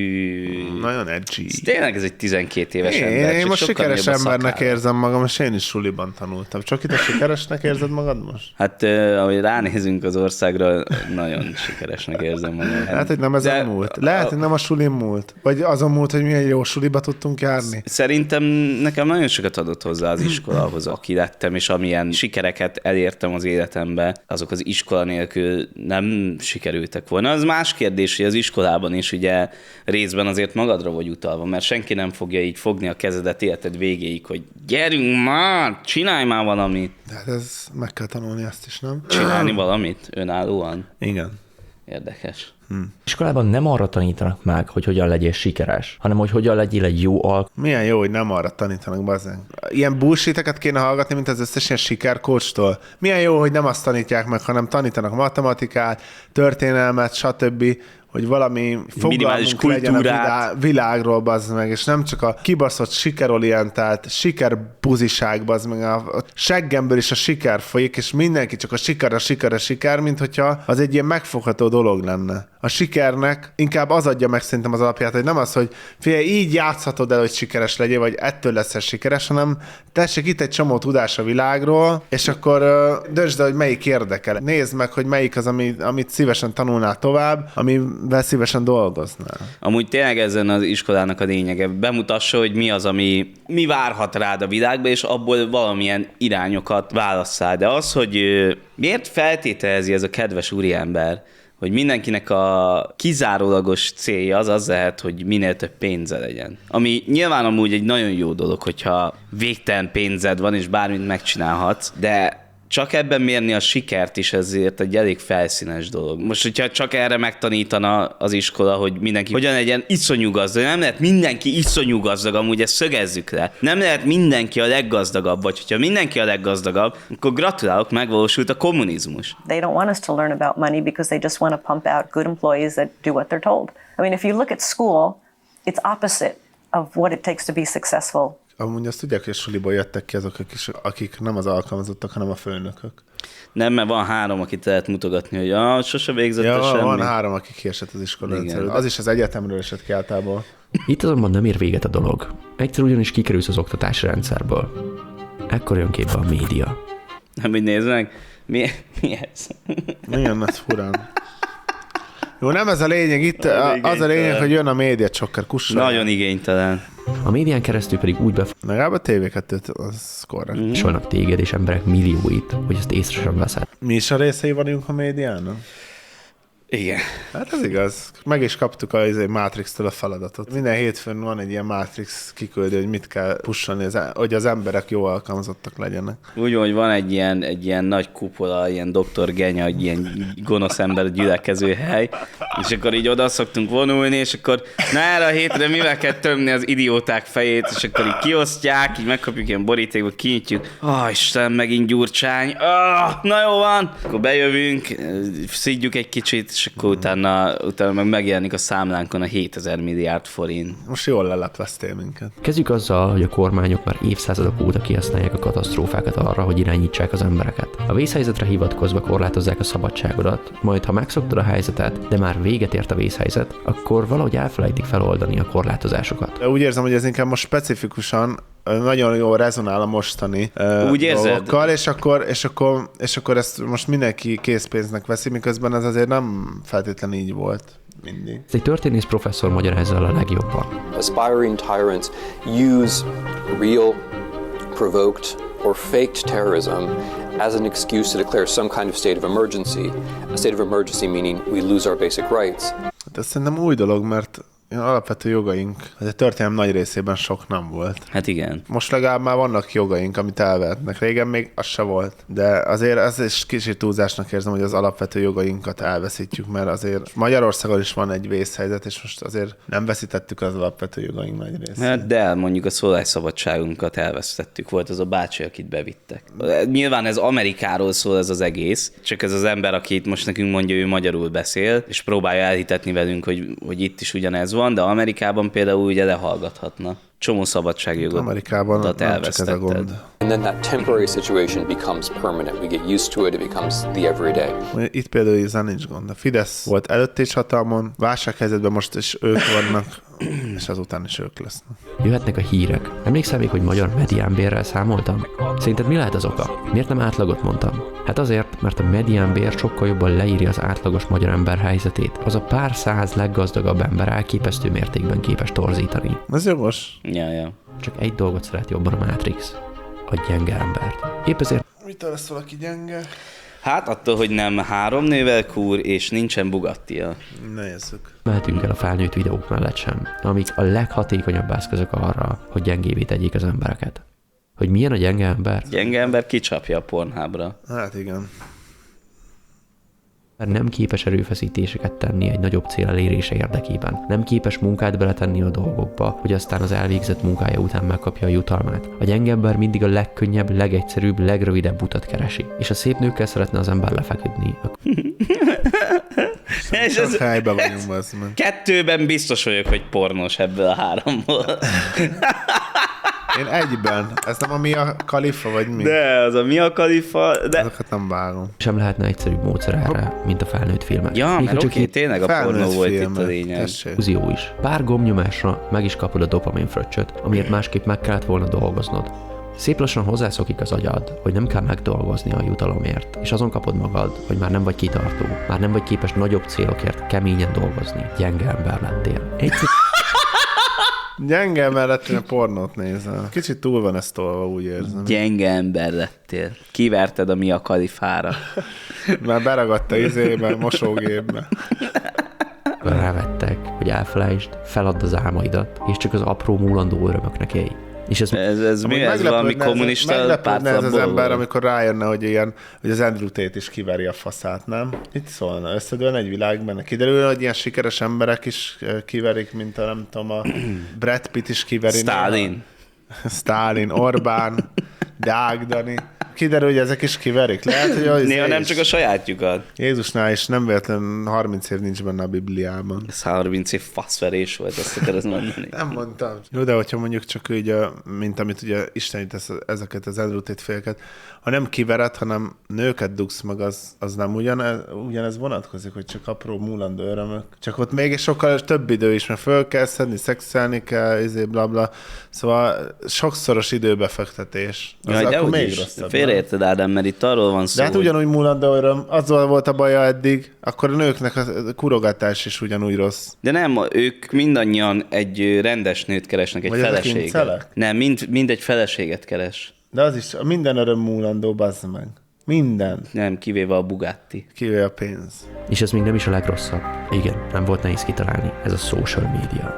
Nagyon edgy. Ez tényleg ez egy tizenkét éves én, ember. Én most sikeres embernek érzem magam, és én is suliban tanultam. Csak itt a sikeresnek érzed magad most? Hát, uh, ahogy ránézünk az országra, nagyon sikeresnek érzem magam. Hát, hogy nem ez a múlt. Lehet, hogy nem a sulim múlt. Vagy azon múlt, hogy milyen jó suliba tudtunk járni. Szerintem nekem nagyon sokat adott hozzá az iskolahoz, aki lettem, és amilyen sikereket elértem az életembe, azok az iskola nélkül nem sikerültek volna. Az más kérdés, hogy az iskolában is ugye részben azért magadra vagy utalva, mert senki nem fogja így fogni a kezedet életed végéig, hogy gyerünk már, csinálj már valamit. De hát ez meg kell tanulni ezt is, nem? Csinálni valamit önállóan? Igen. Érdekes. Hm. Iskolában nem arra tanítanak meg, hogy hogyan legyél sikeres, hanem hogy hogyan legyél egy jó alk... Milyen jó, hogy nem arra tanítanak, bazen. Ilyen bullshiteket kéne hallgatni, mint az összes ilyen sikerkócstól. Milyen jó, hogy nem azt tanítják meg, hanem tanítanak matematikát, történelmet, stb., hogy valami fogalmunk legyen a világ, világról, bazd meg, és nem csak a kibaszott sikerorientált, sikerbuziság, bazd meg, a seggemből is a siker folyik, és mindenki csak a siker, a siker, a siker, mint hogyha az egy ilyen megfogható dolog lenne. A sikernek inkább az adja meg szerintem az alapját, hogy nem az, hogy figyelj, így játszhatod el, hogy sikeres legyél, vagy ettől leszel sikeres, hanem tessék itt egy csomó tudás a világról, és akkor uh, döntsd el, hogy melyik érdekel. Nézd meg, hogy melyik az, ami, amit szívesen tanulnál tovább, amivel szívesen dolgoznál. Amúgy tényleg ezen az iskolának a lényege. Bemutassa, hogy mi az, ami mi várhat rád a világba, és abból valamilyen irányokat válasszál. De az, hogy uh, miért feltételezi ez a kedves úriember, hogy mindenkinek a kizárólagos célja az az lehet, hogy minél több pénze legyen. Ami nyilván amúgy egy nagyon jó dolog, hogyha végtelen pénzed van, és bármit megcsinálhatsz, de csak ebben mérni a sikert is ezért egy elég felszínes dolog. Most, hogyha csak erre megtanítana az iskola, hogy mindenki hogyan legyen iszonyú gazdag, nem lehet mindenki iszonyú gazdag, amúgy ezt szögezzük le. Nem lehet mindenki a leggazdagabb, vagy hogyha mindenki a leggazdagabb, akkor gratulálok, megvalósult a kommunizmus. They don't want us to learn about money because they just want to pump out good employees that do what they're told. I mean, if you look at school, it's opposite of what it takes to be successful. Amúgy azt tudják, hogy a suliból jöttek ki azok, akik, akik nem az alkalmazottak, hanem a főnökök. Nem, mert van három, akit lehet mutogatni, hogy ah, sose végzett ja, semmi. Van három, aki kiesett az iskoláról. Az is az egyetemről esett ki általában. Itt azonban nem ér véget a dolog. Egyszer ugyanis kikerülsz az oktatási rendszerből. Ekkor jön képbe a média. Nem így nézd meg? Mi, mi ez? Milyen ez furán. Jó, nem ez a lényeg. Itt a, az a lényeg, hogy jön a média csokker, kusson. Nagyon igénytelen. A médián keresztül pedig úgy bef... Legalább a té vé kettőt, az korrekt. Mm. Solnak téged és emberek millióit, hogy ezt észre sem veszed. Mi is a részei vagyunk a médiának? Igen. Hát ez igaz. Meg is kaptuk a Matrix-től a feladatot. Minden hétfőn van egy ilyen Matrix kiküldő, hogy mit kell pusholni, hogy az emberek jó alkalmazottak legyenek. Úgy, hogy van egy ilyen, egy ilyen nagy kupola, ilyen doktor Genya, egy ilyen gonosz ember gyülekező hely, és akkor így oda szoktunk vonulni, és akkor na erre a hétre mivel kell tömni az idióták fejét, és akkor így kiosztják, így megkapjuk ilyen borítékba, kinyitjuk. Ah, oh, Isten, megint Gyurcsány. Ah, na jó van. Akkor bejövünk, szidjuk egy kicsit, és akkor utána, utána meg megjelenik a számlánkon a hétezer milliárd forint. Most jól lelepleztél minket. Kezdjük azzal, hogy a kormányok már évszázadok óta kihasználják a katasztrófákat arra, hogy irányítsák az embereket. A vészhelyzetre hivatkozva korlátozzák a szabadságodat, majd ha megszoktad a helyzetet, de már véget ért a vészhelyzet, akkor valahogy elfelejtik feloldani a korlátozásokat. Úgy érzem, hogy ez inkább most specifikusan nagyon jól rezonál a mostani Úgy dolgokkal, és akkor, és, akkor, és akkor ezt most mindenki készpénznek veszi, miközben ez azért nem feltétlenül így volt mindig. Ez egy történész professzor magyarázza el a legjobban. Aspiring tyrants use real, provoked or faked terrorism as an excuse to declare some kind of state of emergency. A state of emergency meaning we lose our basic rights. Hát ez szerintem új dolog, mert alapvető jogaink, ez a történelem nagy részében sok nem volt. Hát igen. Most legalább már vannak jogaink, amit elvehetnek. Régen még az se volt. De azért ez is kicsit túlzásnak érzem, hogy az alapvető jogainkat elveszítjük, mert azért Magyarországon is van egy vészhelyzet, és most azért nem veszítettük az alapvető jogaink nagy részét. Hát de mondjuk a szólásszabadságunkat elvesztettük, volt az a bácsi, akit bevittek. Nyilván ez Amerikáról szól ez az egész, csak ez az ember, aki itt most nekünk mondja, ő magyarul beszél, és próbálja elhitetni velünk, hogy, hogy itt is ugyanez van, de Amerikában például ugye lehallgathatna. Csomó szabadságjogot Amerikában nem csak ez a gond. And then that temporary situation becomes permanent. We get used to it, it becomes the everyday. Itt például ezzel nincs gond. A Fidesz volt előtt is hatalmon, válsághelyzetben most is ők vannak, és azután is ők lesznek. Jöhetnek a hírek. Emlékszel még, hogy magyar mediánbérrel számoltam? Szerinted mi lehet az oka? Miért nem átlagot mondtam? Hát azért, mert a mediánbér sokkal jobban leírja az átlagos magyar ember helyzetét. Az a pár száz leggazdagabb ember elképesztő mértékben képes torzítani. Ez jogos. Ja, ja. Csak egy dolgot szeret jobban a Matrix. A gyenge embert. Épp ezért... Mitől lesz valaki gyenge? Hát attól, hogy nem három nével kúr, és nincsen Bugattia. Nézzük. Mehetünk el a felnőtt videók mellett sem, amik a leghatékonyabb eszközök arra, hogy gyengévé tegyék az embereket. Hogy milyen a gyenge ember? Gyenge ember kicsapja a Pornhubra. Hát igen. Mert nem képes erőfeszítéseket tenni egy nagyobb cél elérése érdekében. Nem képes munkát beletenni a dolgokba, hogy aztán az elvégzett munkája után megkapja a jutalmát. A gyenge ember mindig a legkönnyebb, legegyszerűbb, legrövidebb utat keresi. És a szép nőkkel szeretne az ember lefeküdni. És ez helyben vagyunk, az meg. Kettőben biztos vagyok, hogy pornos ebből a háromból. Én egyben. Ez nem a Mia Khalifa, vagy mi? De, az a Mia Khalifa, de... Ezeket nem vágom. Sem lehetne egyszerűbb módszer erre, mint a felnőtt filmek. Ja, még mert oké, okay, tényleg a pornó volt filmek. itt a lényeg. Fúzió is. Pár gombnyomásra meg is kapod a dopamin fröccsöt, amiért másképp meg kellett volna dolgoznod. Szép lassan hozzászokik az agyad, hogy nem kell megdolgozni a jutalomért, és azon kapod magad, hogy már nem vagy kitartó, már nem vagy képes nagyobb célokért keményen dolgozni. Gyenge ember lettél. Egyszer... Gyenge ember lettél, a pornót nézel. Kicsit túl van ezt tolva, úgy érzem. Gyenge ember lettél. Kiverted a Mia Khalifára. Már beragadta izébe, mosógépbe. Rávettek, hogy elfelejtsd, feladd az álmaidat, és csak az apró múlandó örömöknek élj. És ez, ez, ez mi? Ez valami kommunista meglepődne ez az pártlapból ember, volt. amikor rájönne, hogy, ilyen, hogy az Andrew Tate is kiveri a faszát, nem? Mit szólna? Összedőlne egy világban? Kiderül, hogy ilyen sikeres emberek is kiverik, mint a, nem tudom, a Brad Pitt is kiveri. Stalin. Stalin, Orbán, Deák Dani. Kiderül, hogy ezek is kiverik. Lehet, hogy az néha nem csak a sajátjukat. Jézusnál is nem véletlen harminc év nincs benne a Bibliában. Ez harminc év faszverés volt, ezt akarod mondani. Nem mondtam. Jó, de hogyha mondjuk csak úgy, mint amit ugye Isten tesz ezeket az Andrew Tate féléket, ha nem kivered, hanem nőket dugsz meg, az, az nem ugyanez, ugyanez vonatkozik, hogy csak apró múlandó örömök. Csak ott még sokkal több idő is, mert föl kell szedni, szexelni kell, izé, blabla. Szóval sokszoros időbefektetés. Az Jaj, de akkor még is. rosszabb. Félreérted, Ádám, mert itt arról van szó. De hát ugyanúgy múlandó öröm, azzal volt a baja eddig, akkor a nőknek a kurogatás is ugyanúgy rossz. De nem, ők mindannyian egy rendes nőt keresnek, egy Vagy ezek feleséget. incelek? Nem, mind, mind egy feleséget keres. De az is, minden öröm múlandó, bazd meg. Minden. Nem, kivéve a Bugatti. Kivéve a pénz. És ez még nem is a legrosszabb. Igen, nem volt nehéz kitalálni. Ez a social media.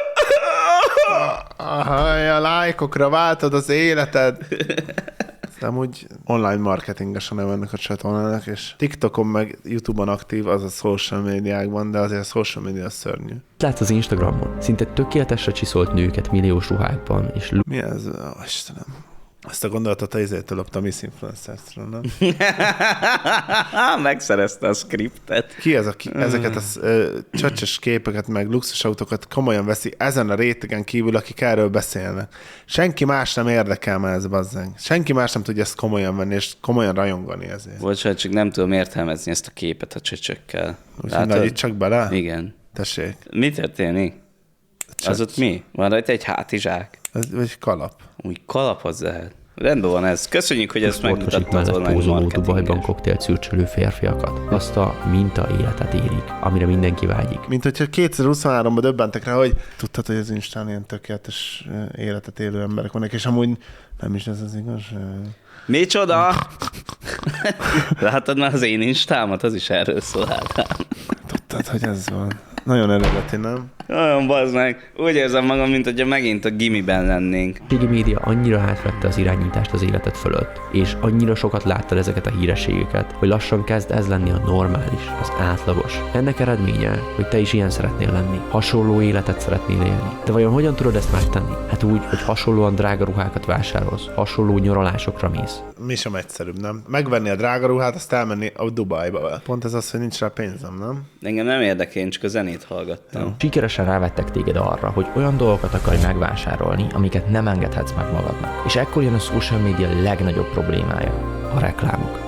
Aha, a lájkokra váltod az életed. Nem úgy online marketinges a neve ennek a csatornának, és TikTokon meg YouTube-on aktív, az a social médiákban, de azért a social média az szörnyű. Látsz az Instagramon szinte tökéletesre csiszolt nőket milliós ruhákban, és... Mi ez? Ó, Istenem. Azt a gondolatot az izétől loptam Miss Influencer-től, nem? Megszerezte a skriptet. Ki ez, aki ezeket a ö, csöcses képeket, meg luxusautókat komolyan veszi ezen a rétegen kívül, akik erről beszélnek? Senki más nem érdekel már ez, bazzeng. Senki más nem tudja ezt komolyan venni, és komolyan rajongani ezért. Bocsánat, csak nem tudom értelmezni ezt a képet a csöcsökkel. Úgyhogy nagyítsak bele? Igen. Tessék. Mi történik? Csöcs. Az ott mi? Van rajta egy hátizsák? Ez, vagy kalap. Úgy kalap az lehet. Rendben van ez. Köszönjük, hogy ezt megmutatta az online pózoló Dubajban marketinges. koktélt szürcsölő férfiakat. Azt a minta életet élik, amire mindenki vágyik. Mint hogyha kétezer-huszonháromban döbbentek rá, hogy tudtad, hogy az Instán ilyen tökéletes életet élő emberek vannak, és amúgy nem is ez az igazság. Micsoda? Látod már az én instámat? Az is erről szól, hát. Tudtad, hogy ez van. Nagyon eredeti, nem? Olyan bazd meg. Úgy érzem magam, mint hogyha megint a gimiben lennénk. A régi média annyira átvette az irányítást az életed fölött, és annyira sokat láttad ezeket a hírességeket, hogy lassan kezd ez lenni a normális, az átlagos. Ennek eredménye, hogy te is ilyen szeretnél lenni, hasonló életet szeretnél élni. De vajon hogyan tudod ezt megtenni? Hát úgy, hogy hasonlóan drága ruhákat vásárolsz, hasonló nyaralásokra mész. Mi sem egyszerűbb, nem? Megvenni a drága ruhát, azt elmenni a Dubajba. Pont ez az, hogy nincs rá pénzem, nem? Engem nem érdekel, én csak a zenét hallgattam. Jó. Sikeresen rávettek téged arra, hogy olyan dolgokat akarj megvásárolni, amiket nem engedhetsz meg magadnak. És ekkor jön a social media legnagyobb problémája, a reklámok.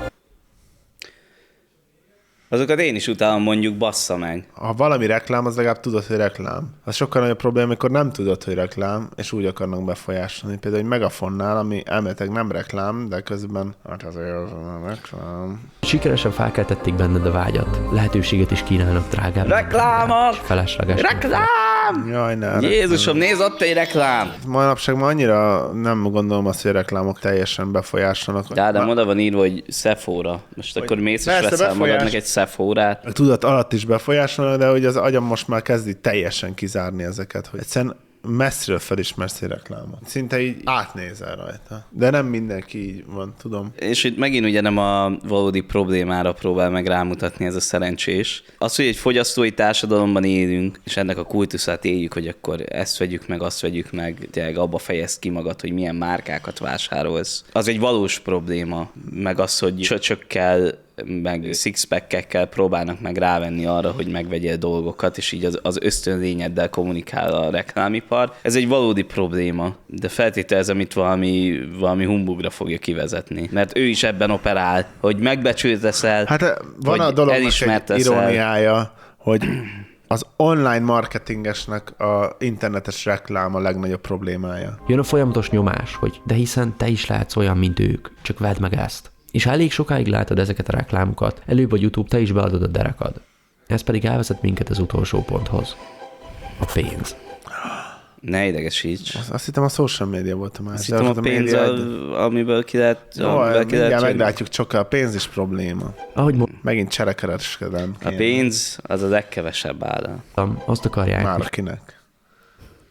Azokat én is utálom, mondjuk, bassza meg. Ha valami reklám, az legalább tudod, hogy reklám. Az sokkal nagyobb probléma, amikor nem tudod, hogy reklám, és úgy akarnak befolyásolni. Például egy Megafonnál, ami elméletileg nem reklám, de közben hát azért az a reklám. Sikeresen felkeltették benned a vágyat. Lehetőséget is kínálnak drágább. Reklámok! Felesleges. Reklám! Jaj, ne. Jézusom, nézd, ott egy reklám! Manapság már annyira nem gondolom azt, hogy a reklámok teljesen befolyásolnak. De Ádám, oda van írva, hogy Sephora. Most hogy akkor mész és veszel befolyás... magadnak egy Sephorát. A tudat alatt is befolyásolnak, de hogy az agyam most már kezdi teljesen kizárni ezeket, hogy egyszerűen messziről felismersz egy reklámot. Szinte így átnézel rajta. De nem mindenki így van, tudom. És itt megint ugye nem a valódi problémára próbál meg rámutatni ez a szerencsés. Az, hogy egy fogyasztói társadalomban élünk, és ennek a kultuszát éljük, hogy akkor ezt vegyük meg, azt vegyük meg, tényleg abba fejezd ki magad, hogy milyen márkákat vásárolsz. Az egy valós probléma, meg az, hogy csöcsökkel meg sixpack-ekkel próbálnak meg rávenni arra, hogy megvegyél dolgokat, és így az, az ösztönlényeddel kommunikál a reklámipar. Ez egy valódi probléma, de feltételezem itt valami, valami humbugra fogja kivezetni. Mert ő is ebben operál, hogy megbecsülteszel, hát van a dolognak egy iróniája, hogy az online marketingesnek a internetes reklám a legnagyobb problémája. Jön a folyamatos nyomás, hogy de hiszen te is lehetsz olyan, mint ők, csak vedd meg ezt. És ha elég sokáig látod ezeket a reklámokat, előbb vagy utóbb te is beadod a derekad. Ez pedig elvezet minket az utolsó ponthoz. A pénz. Ne idegesíts. Azt, azt hittem a social media volt a más. Azt hittem a pénz, a, amiből ki lehet... Jó, amiből ki lehet meglátjuk, csak a pénz is probléma. Ahogy mo- Megint cserekereskedelem. A pénz az a legkevesebb áll. Azt akarják. Már kinek?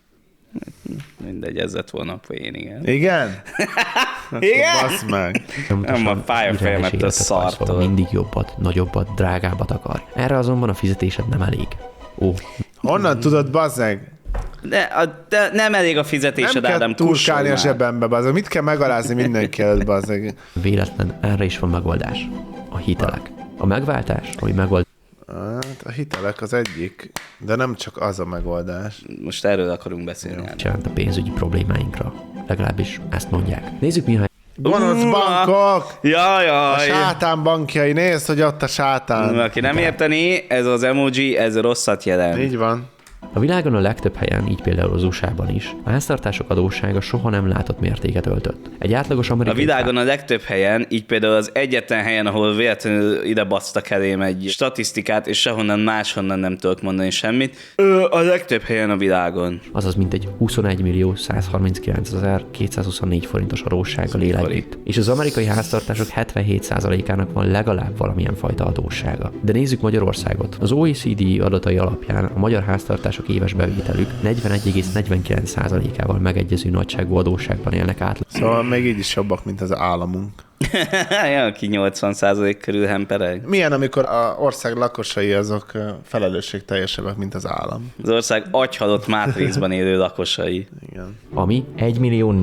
Mindegy, ez lett volna a poén, igen. Igen? Igen? Basz meg. Nem, a fáj a fejemet a szartól. Mindig jobbat, nagyobbat, drágábbat akar. Erre azonban a fizetésed nem elég. Ó. Honnan tudod, bazzeg? De, a, de nem elég a fizetésed, nem Ádám, kell turkálni a zsebembe, bazzeg. Mit kell megalázni mindenki előtt, bazzeg? Véletlen, erre is van megoldás. A hitelek. A megváltás, ami megold... Hát a hitelek az egyik, de nem csak az a megoldás. Most erről akarunk beszélni. Jelent a pénzügyi problémáinkra. Legalábbis ezt mondják. Nézzük, mi Gonosz bankok! Jaj, jaj. A sátán bankjai, nézd, hogy ott a sátán. Aki nem érteni, ez az emoji, ez rosszat jelent. Így van. A világon a legtöbb helyen, így például az u es á-ban is, a háztartások adóssága soha nem látott mértéket öltött. Egy átlagos amerikai... A világon a legtöbb helyen, így például az egyetlen helyen, ahol véletlenül ide basztak elém egy statisztikát, és sehonnan máshonnan nem tudok mondani semmit, a legtöbb helyen a világon. Azaz mintegy huszonegy millió százharminckilencezer kétszázhuszonnégy forintos adóssággal él együtt. És az amerikai háztartások hetvenhét százalékának van legalább valamilyen fajta adóssága. De nézzük Magyarországot. Az o e cé dé adatai alapján a magyar háztartások éves bevételük negyvenegy egész negyvenkilenc százalékával megegyező nagyságú adósságban élnek át. Szóval még így is jobbak, mint az államunk. Ja, aki nyolcvan százalék körül hempereg. Milyen, amikor az ország lakosai azok felelősségteljesebbek, mint az állam? Az ország agyhalott Matrixban élő lakosai. Igen. Ami egy millió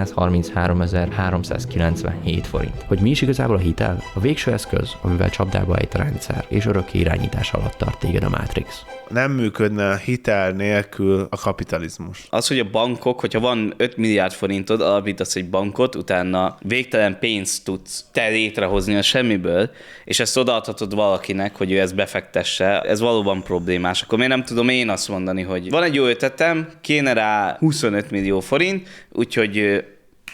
négyszázharmincháromezer-háromszázkilencvenhét forint. Hogy mi is igazából a hitel? A végső eszköz, amivel csapdába ejt a rendszer, és örökké irányítás alatt tart téged a Matrix. Nem működne hitel nélkül a kapitalizmus. Az, hogy a bankok, hogyha van öt milliárd forintod, alapítasz egy bankot, utána végtelen pénzt tudsz te létrehozni a semmiből, és ezt odaadhatod valakinek, hogy ő ezt befektesse, ez valóban problémás. Akkor miért nem tudom én azt mondani, hogy van egy jó ötletem, kéne rá huszonöt millió forint, úgyhogy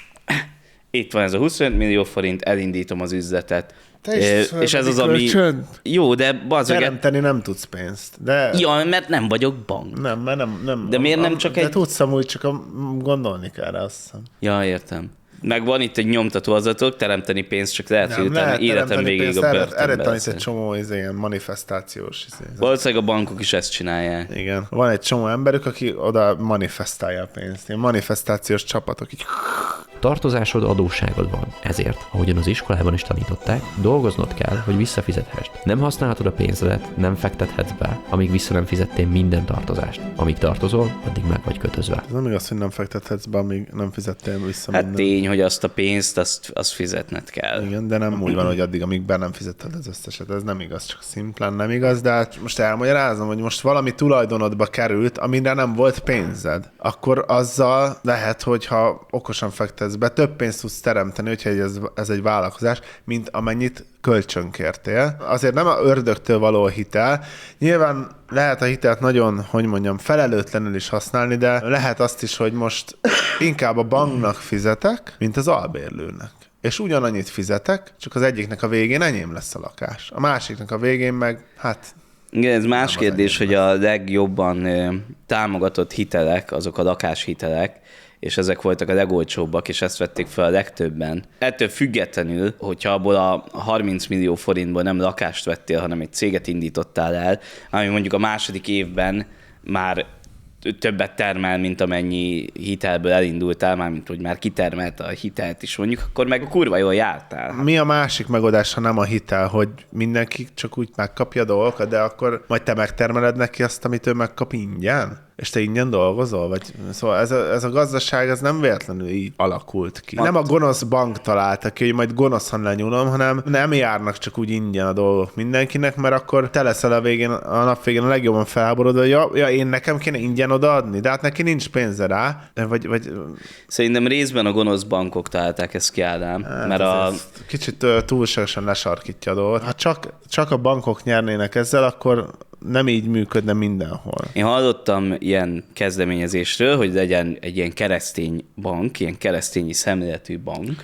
itt van ez a huszonöt millió forint, elindítom az üzletet. És, és ez az, ami... Kölcsön. Jó, de bazd teremteni nem tudsz pénzt. De... Ja, mert nem vagyok bank. Nem, mert nem... nem de miért a, nem csak de egy... De tudsz amúgy, csak a, gondolni kell rá, azt hiszem. Ja, értem. Meg van itt egy nyomtató azatok, teremteni pénzt, csak lehet, nem, hogy utána lehet életem végig pénzt, a börtönbe. Erre tanít egy csomó ilyen manifestációs. Izé. Valószínűleg a bankok is ezt csinálják. Igen. Van egy csomó emberük, aki oda manifestálja a pénzt. Ilyen manifestációs csapatok így... Tartozásod, adósságod van. Ezért, ahogyan az iskolában is tanították, dolgoznod kell, hogy visszafizethessd. Nem használhatod a pénzedet, nem fektethetsz be, amíg vissza nem fizettél minden tartozást. Amíg tartozol, addig meg vagy kötözve. Ez nem igaz, hogy nem fektethetsz be, amíg nem fizettél vissza hát minden. tény, hogy azt a pénzt, azt, azt fizetned kell. Igen, de nem úgy van, hogy addig, amíg be nem fizetted az összeset. Ez nem igaz, csak szimplán nem igaz, de hát most elmagyarázom, hogy most valami tulajdonodba került, amire nem volt pénzed. Akkor azzal lehet, hogyha okosan fektetsz be, több pénzt tudsz teremteni, hogyha ez, ez egy vállalkozás, mint amennyit kölcsönkértél. Azért nem a ördögtől való a hitel. Nyilván lehet a hitelt nagyon, hogy mondjam, felelőtlenül is használni, de lehet azt is, hogy most inkább a banknak fizetek, mint az albérlőnek. És ugyanannyit fizetek, csak az egyiknek a végén enyém lesz a lakás. A másiknak a végén meg, hát... Igen, ez más kérdés, hogy a legjobban ö, támogatott hitelek, azok a lakáshitelek, és ezek voltak a legolcsóbbak, és ezt vették fel a legtöbben. Ettől függetlenül, hogyha abból a harminc millió forintból nem lakást vettél, hanem egy céget indítottál el, ami mondjuk a második évben már többet termel, mint amennyi hitelből elindultál, mármint hogy már kitermelt a hitelt is mondjuk, akkor meg kurva jól jártál. Mi a másik megoldás, ha nem a hitel, hogy mindenki csak úgy megkapja dolgokat, de akkor majd te megtermeled neki azt, amit ő megkap ingyen? És te ingyen dolgozol? Vagy... Szóval ez a, ez a gazdaság ez nem véletlenül így alakult ki. Nem a gonosz bank találta ki, hogy majd gonoszan lenyúlom, hanem nem járnak csak úgy ingyen a dolgok mindenkinek, mert akkor te leszel a, végén, a nap végén a legjobban felháborodva, hogy ja, ja, én nekem kéne ingyen odaadni, de hát neki nincs pénze rá. Vagy, vagy... Szerintem részben a gonosz bankok találták ezt ki, Ádám. Hát mert a... Kicsit uh, túlságosan lesarkítja a dolgot. Ha csak, csak a bankok nyernének ezzel, akkor nem így működne mindenhol. Én hallottam ilyen kezdeményezésről, hogy legyen egy ilyen keresztény bank, ilyen keresztényi szemléletű bank,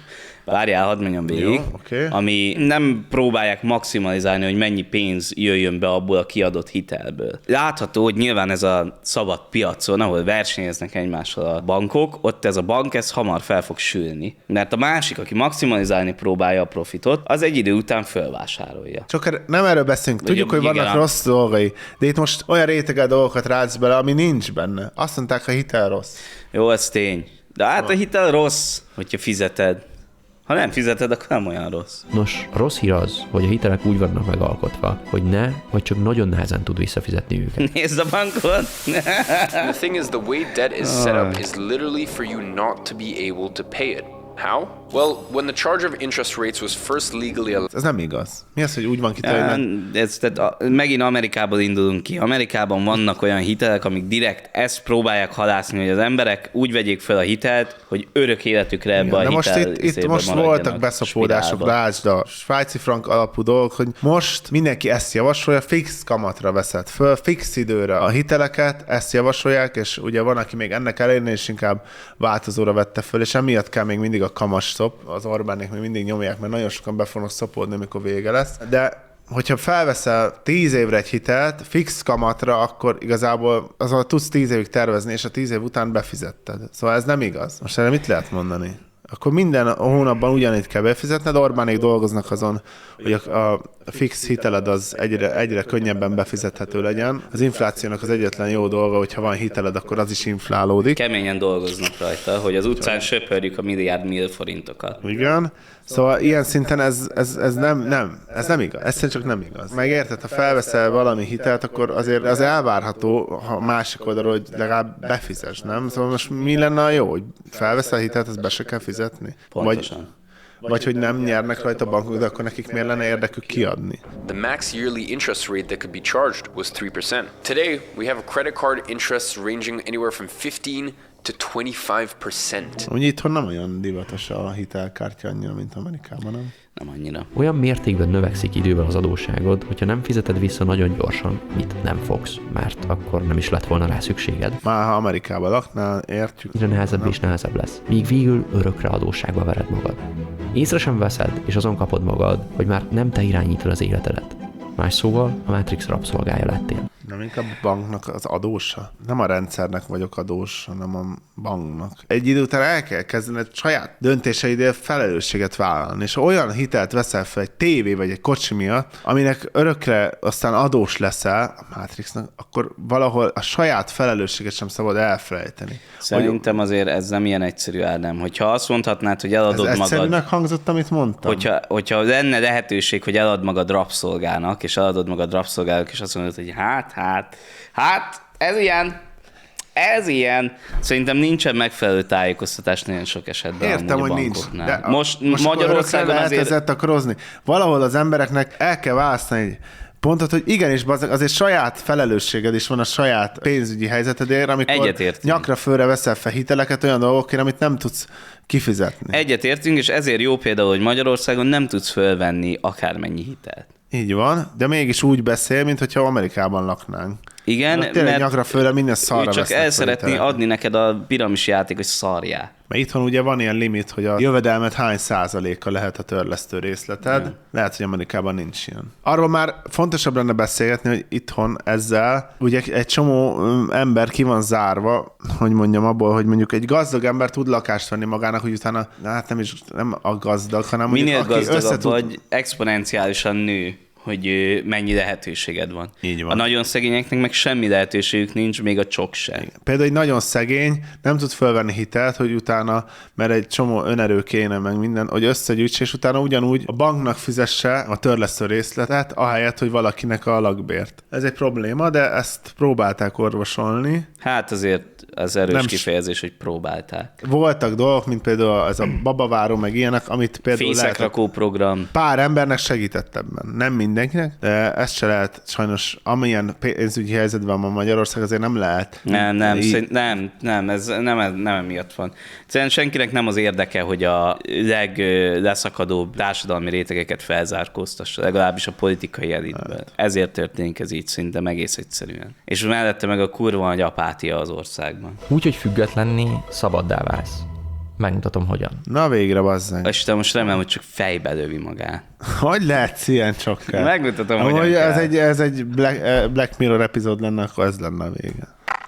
Várjál, hadd mondjam végig. Jó, okay. Ami nem próbálják maximalizálni, hogy mennyi pénz jöjjön be abból a kiadott hitelből. Látható, hogy nyilván ez a szabad piacon, ahol versenyeznek egymással a bankok, ott ez a bank ez hamar fel fog sülni. Mert a másik, aki maximalizálni próbálja a profitot, az egy idő után fölvásárolja. Csak nem erről beszélünk. Tudjuk, hogy vannak igen, rossz dolgai, de itt most olyan réteged dolgokat rádsz bele, ami nincs benne. Azt mondták, a hitel rossz. Jó, ez tény. De hát a hitel rossz, hogyha fizeted. Ha nem fizeted, akkor nem olyan rossz. Nos, a rossz hír az, hogy a hitelek úgy vannak megalkotva, hogy ne, vagy csak nagyon nehezen tud visszafizetni őket. Nézd a bankot! The thing is, the way debt is set up is literally for you not to be able to pay it. How? Well, when the charge of interest rates was first legally allowed... Ez nem igaz. Mi az, hogy úgy van kitalálva? Ez, tehát a, megint Amerikából indulunk ki. Amerikában vannak olyan hitelek, amik direkt ezt próbálják halászni, hogy az emberek úgy vegyék fel a hitelt, hogy örök életükre ebbe a de hitel most itt, itt most voltak beszapódások, lásd a svájci frank alapú dolgok, hogy most mindenki ezt javasolja, fix kamatra veszed föl, fix időre a hiteleket, ezt javasolják, és ugye van, aki még ennek elérni, és inkább változóra vette föl, és emiatt kell még mindig a kamas stop, az Orbánék még mindig nyomják, mert nagyon sokan be fognak szopódni, amikor vége lesz. De hogyha felveszel tíz évre egy hitelt, fix kamatra, akkor igazából azon tudsz tíz évig tervezni, és a tíz év után befizetted. Szóval ez nem igaz. Most erre mit lehet mondani? Akkor minden hónapban ugyanígy kell befizetned, Orbánék dolgoznak azon, hogy a, a fix hiteled az egyre, egyre könnyebben befizethető legyen. Az inflációnak az egyetlen jó dolga, hogyha van hiteled, akkor az is inflálódik. Keményen dolgoznak rajta, hogy az utcán söpörjük a milliárd millió forintokat. Igen. Szóval ilyen szinten ez, ez, ez, nem, nem, ez nem igaz. Ez csak nem igaz. Megérted, ha felveszel valami hitelt, akkor azért az elvárható, ha másik oldalról, hogy legalább befizes, nem? Szóval most mi lenne a jó, hogy felveszel hitelt, azt be se kell fizetni? Pontosan. Vagy, vagy hogy nem nyernek rajta a bankok, de akkor nekik miért lenne érdekük kiadni? The max yearly interest rate that could be charged was three percent. Today, we have a credit card interest ranging anywhere from fifteen to twenty-five percent. Úgy itthon nem olyan divatos a hitelkártya annyira, mint Amerikában, nem? Nem annyira. Olyan mértékben növekszik idővel az adósságod, hogyha nem fizeted vissza nagyon gyorsan, mit nem fogsz, mert akkor nem is lett volna rá szükséged. Már ha Amerikában laknál, értjük. Egyre nehezebb nem. és nehezebb lesz, míg végül örökre adósságba vered magad. Észre sem veszed, és azon kapod magad, hogy már nem te irányítod az életedet. Más szóval a Matrix rabszolgája lettél. Nem inkább a banknak az adósa? Nem a rendszernek vagyok adós, hanem a banknak. Egy idő után el kell kezdened saját döntéseidért felelősséget vállalni, és olyan hitelt veszel fel egy tévé vagy egy kocsi miatt, aminek örökre aztán adós leszel a Matrixnak, akkor valahol a saját felelősséget sem szabad elfelejteni. Szerintem azért ez nem ilyen egyszerű, Ádám. Hogyha azt mondhatnád, hogy eladod ez magad... Ez egyszerűnek hangzott, amit mondtam. Hogyha, hogyha lenne lehetőség, hogy elad magad rabszolgának, és eladod magad rabszolgának, és azt mondod, hogy hát, hát, hát, ez ilyen, ez ilyen. Szerintem nincsen megfelelő tájékoztatás nagyon sok esetben. Értem, hogy nincs. De most, most Magyarországon azért... elkezdett akrozni. Valahol az embereknek el kell választani egy pontot, hogy igenis, azért saját felelősséged is van a saját pénzügyi helyzetedért, amikor nyakra fölre veszel fel hiteleket olyan dolgokért, amit nem tudsz kifizetni. Egyetértünk, és ezért jó például, hogy Magyarországon nem tudsz fölvenni akármennyi hitelt. Így van, de mégis úgy beszél, mintha Amerikában laknánk. Igen, mert tényleg nyakra fölre minden szarra csak el szeretné adni neked a piramis játékos szarjá. Mert itthon ugye van ilyen limit, hogy a jövedelmet hány százaléka lehet a törlesztő részleted. Ja. Lehet, hogy Amerikában nincs ilyen. Arról már fontosabb lenne beszélgetni, hogy itthon ezzel ugye egy csomó ember ki van zárva, hogy mondjam abból, hogy mondjuk egy gazdag ember tud lakást venni magának, hogy utána, hát nem is nem a gazdag, hanem minél mondjuk, aki gazdagabb összetud... vagy, exponenciálisan nő, hogy mennyi lehetőséged van. Így van. A nagyon szegényeknek meg semmi lehetőségük nincs, még a csok sem. Például egy nagyon szegény nem tud fölvenni hitelt, hogy utána, mert egy csomó önerő kéne meg minden, hogy összegyűjts, és utána ugyanúgy a banknak fizesse a törlesztő részletet, ahelyett, hogy valakinek a lakbért. Ez egy probléma, de ezt próbálták orvosolni. Hát azért az erős nem kifejezés, hogy próbálták. Voltak dolgok, mint például ez a babaváró, meg ilyenek, amit például fészekrakó program. Pár embernek segített ebben. Nem mindenkinek, de ezt se lehet sajnos, amilyen pénzügyi helyzetben van Magyarország, azért nem lehet. Nem, nem, így... szerint, nem, nem, ez nem, nem emiatt van. Szerintem senkinek nem az érdeke, hogy a legleszakadóbb társadalmi rétegeket felzárkóztassa, legalábbis a politikai elitben. Hát. Ezért történik ez így szerintem egész egyszerűen. És mellette meg a kurva nagy apátia az országban. Úgy, hogy függetlenné szabaddá válsz. Megmutatom hogyan. Na végre, bazzánk. És te most remélem, hogy csak fejbe lövi magát. Hogy lehetsz ilyen csokkal? Megmutatom, hogy hogyan ez kell. egy, ez egy Black, Black Mirror epizód lenne, akkor ez lenne a vége.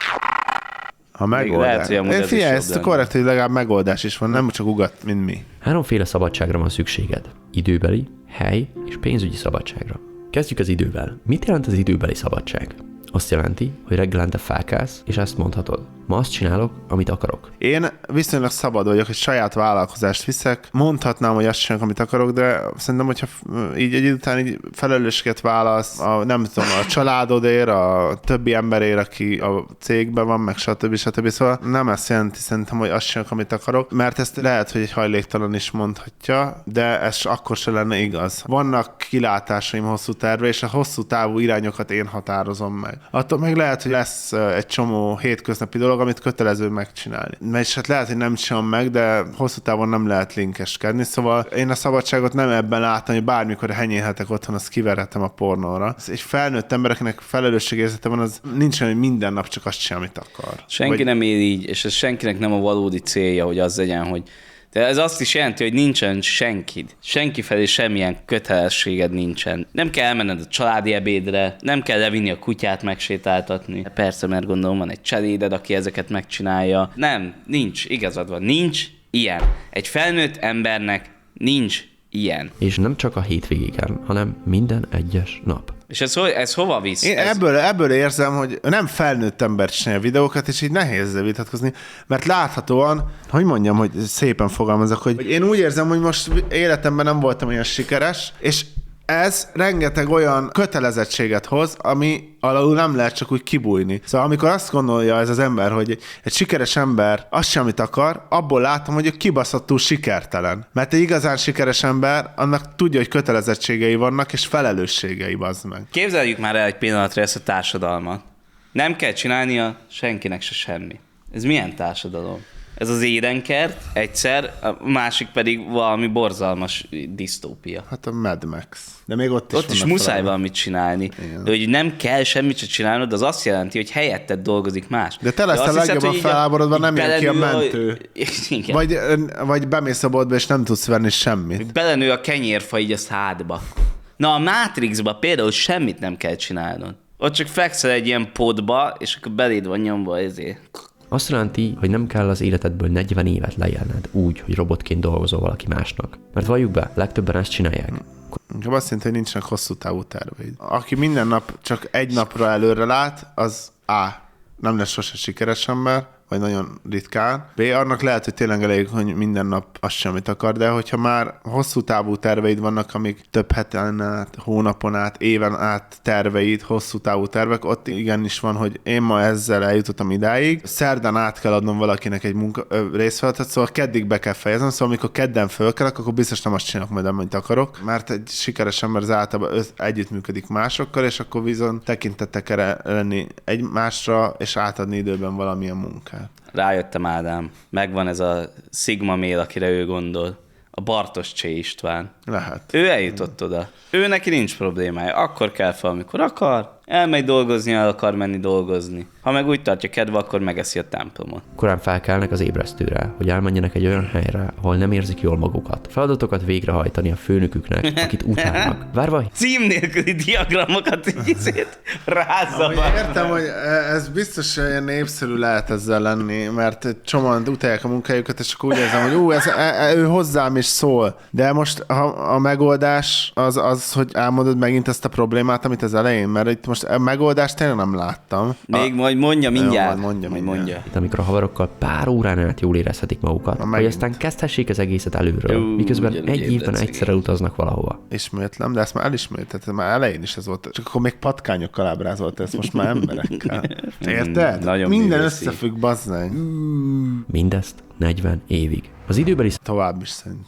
A megoldás. Lehet, hogy amúgy Én ez figyelj, is ez jobb korrekt, hogy legalább megoldás is van, nem csak ugat, mint mi. Háromféle szabadságra van szükséged. Időbeli, hely és pénzügyi szabadságra. Kezdjük az idővel. Mit jelent az időbeli szabadság? Azt jelenti, hogy reggelente felkelsz, és ezt mondhatod. Ma azt csinálok, amit akarok. Én viszonylag szabad vagyok, hogy saját vállalkozást viszek. Mondhatnám, hogy azt csinálok, amit akarok, de szerintem, hogyha így egy idő után így felelősséget válasz, a, nem tudom, a családodért, a többi emberért, aki a cégben van, meg stb. stb. Szóval nem ezt jelenti szerintem, hogy azt csinálok, amit akarok, mert ezt lehet, hogy egy hajléktalan is mondhatja, de ez akkor se lenne igaz. Vannak kilátásaim hosszú tervre, és a hosszú távú irányokat én határozom meg. Attól meg lehet, hogy lesz egy csomó hétköznapi dolog, amit kötelező megcsinálni. Mert hát lehet, hogy nem csinálom meg, de hosszú távon nem lehet linkeskedni, szóval én a szabadságot nem ebben látom, hogy bármikor henyélhetek otthon, azt kiverhetem a pornóra. Egy felnőtt embereknek felelősségérzete van, az nincsen, hogy minden nap csak azt csinál, amit akar. Senki Vagy... nem él így, és ez senkinek nem a valódi célja, hogy az legyen, hogy de ez azt is jelenti, hogy nincsen senkid. Senki felé semmilyen kötelességed nincsen. Nem kell elmenned a családi ebédre, nem kell levinni a kutyát megsétáltatni. Persze, mert gondolom van egy cseléded, aki ezeket megcsinálja. Nem, nincs, igazad van, nincs ilyen. Egy felnőtt embernek nincs ilyen. És nem csak a hétvégéken, hanem minden egyes nap. És ez, ho- ez hova visz? Én ez... ebből, ebből érzem, hogy nem felnőtt ember csinálja videókat, és így nehéz ezzel vitatkozni, mert láthatóan, hogy mondjam, hogy szépen fogalmazok, hogy én úgy érzem, hogy most életemben nem voltam olyan sikeres, és ez rengeteg olyan kötelezettséget hoz, ami alul nem lehet csak úgy kibújni. Szóval amikor azt gondolja ez az ember, hogy egy sikeres ember azt sem, amit akar, abból látom, hogy ő kibaszottul sikertelen. Mert egy igazán sikeres ember, annak tudja, hogy kötelezettségei vannak, és felelősségei, bazd meg. Képzeljük már el egy pillanatra ezt a társadalmat. Nem kell csinálnia senkinek se semmi. Ez milyen társadalom? Ez az édenkert egyszer, a másik pedig valami borzalmas disztópia. Hát a Mad Max. De még ott is Ott is muszáj feladni. Valamit csinálni. Igen. De hogy nem kell semmit se csinálnod, az azt jelenti, hogy helyetted dolgozik más. De te leszel legjobban feláborodva, nem jön ki a mentő. A... Vagy, vagy bemész a boltba, és nem tudsz venni semmit. Belenő a kenyérfa így a szádba. Na a Matrixba például semmit nem kell csinálnod. Ott csak fekszel egy ilyen podba, és akkor beléd van nyomva ezért. Azt jelenti, hogy nem kell az életedből negyven évet lejelned úgy, hogy robotként dolgozol valaki másnak. Mert valljuk be, legtöbben ezt csinálják. Inkább azt jelenti, hogy nincsenek hosszú távú terveid. Aki minden nap csak egy napra előre lát, az A. nem lesz sose sikeres ember, vagy nagyon ritkán. B. Annak lehet, hogy tényleg elég, hogy minden nap azt sem, amit akar, de hogyha már hosszú távú terveid vannak, amik több heten át, hónapon át, éven át terveid, hosszú távú tervek, ott igenis van, hogy én ma ezzel eljutottam idáig. Szerdán át kell adnom valakinek egy munka részfeladat, szóval keddig be kell fejeznem, szóval amikor kedden fölkelek, akkor biztos nem azt csinálok majd, amit akarok, mert egy sikeres ember az általában együttműködik másokkal, és akkor viszont tekintettel kell lenni egymásra, és átadni időben valamilyen munkát. Rájöttem, Ádám. Megvan ez a Sigma mail, akire ő gondol. A Bartos Csé István. Lehet. Ő eljutott oda. Ő neki nincs problémája. Akkor kell fel, amikor akar. Elmegy dolgozni, el akar menni dolgozni. Ha meg úgy tartja kedve, akkor megeszi a templomot. Korán felkelnek az ébresztőre, hogy elmenjenek egy olyan helyre, ahol nem érzik jól magukat. Feladatokat végrehajtani a főnöküknek, akit utálnak. Várva... Cím nélküli diagramokat így rázza. Értem, hogy ez biztos olyan népszerű lehet ezzel lenni, mert csomóan utálják a munkájukat, és akkor úgy érzem, hogy ú, ez, e, ő hozzám is szól. De most a, a megoldás az, az, hogy elmondod megint ezt a problémát, amit az elején, mert itt most a megoldást tényleg nem láttam. Még a... majd mondja mindjárt. Jó, majd mondja, majd mondja. mondja. Amikor a havarokkal pár órán át jól érezhetik magukat, hogy megint. Aztán kezdhessék az egészet előről, Ú, miközben egy évben egyszerre utaznak valahova. Ismétlem, de ezt már elismételtem, már elején is ez volt. Csak akkor még patkányokkal ábrázolt, ezt most már emberekkel. Érted? Nagyon minden művészi. összefügg, bazdmeg. Mindezt negyven évig. Az időbeli tovább is szerintem.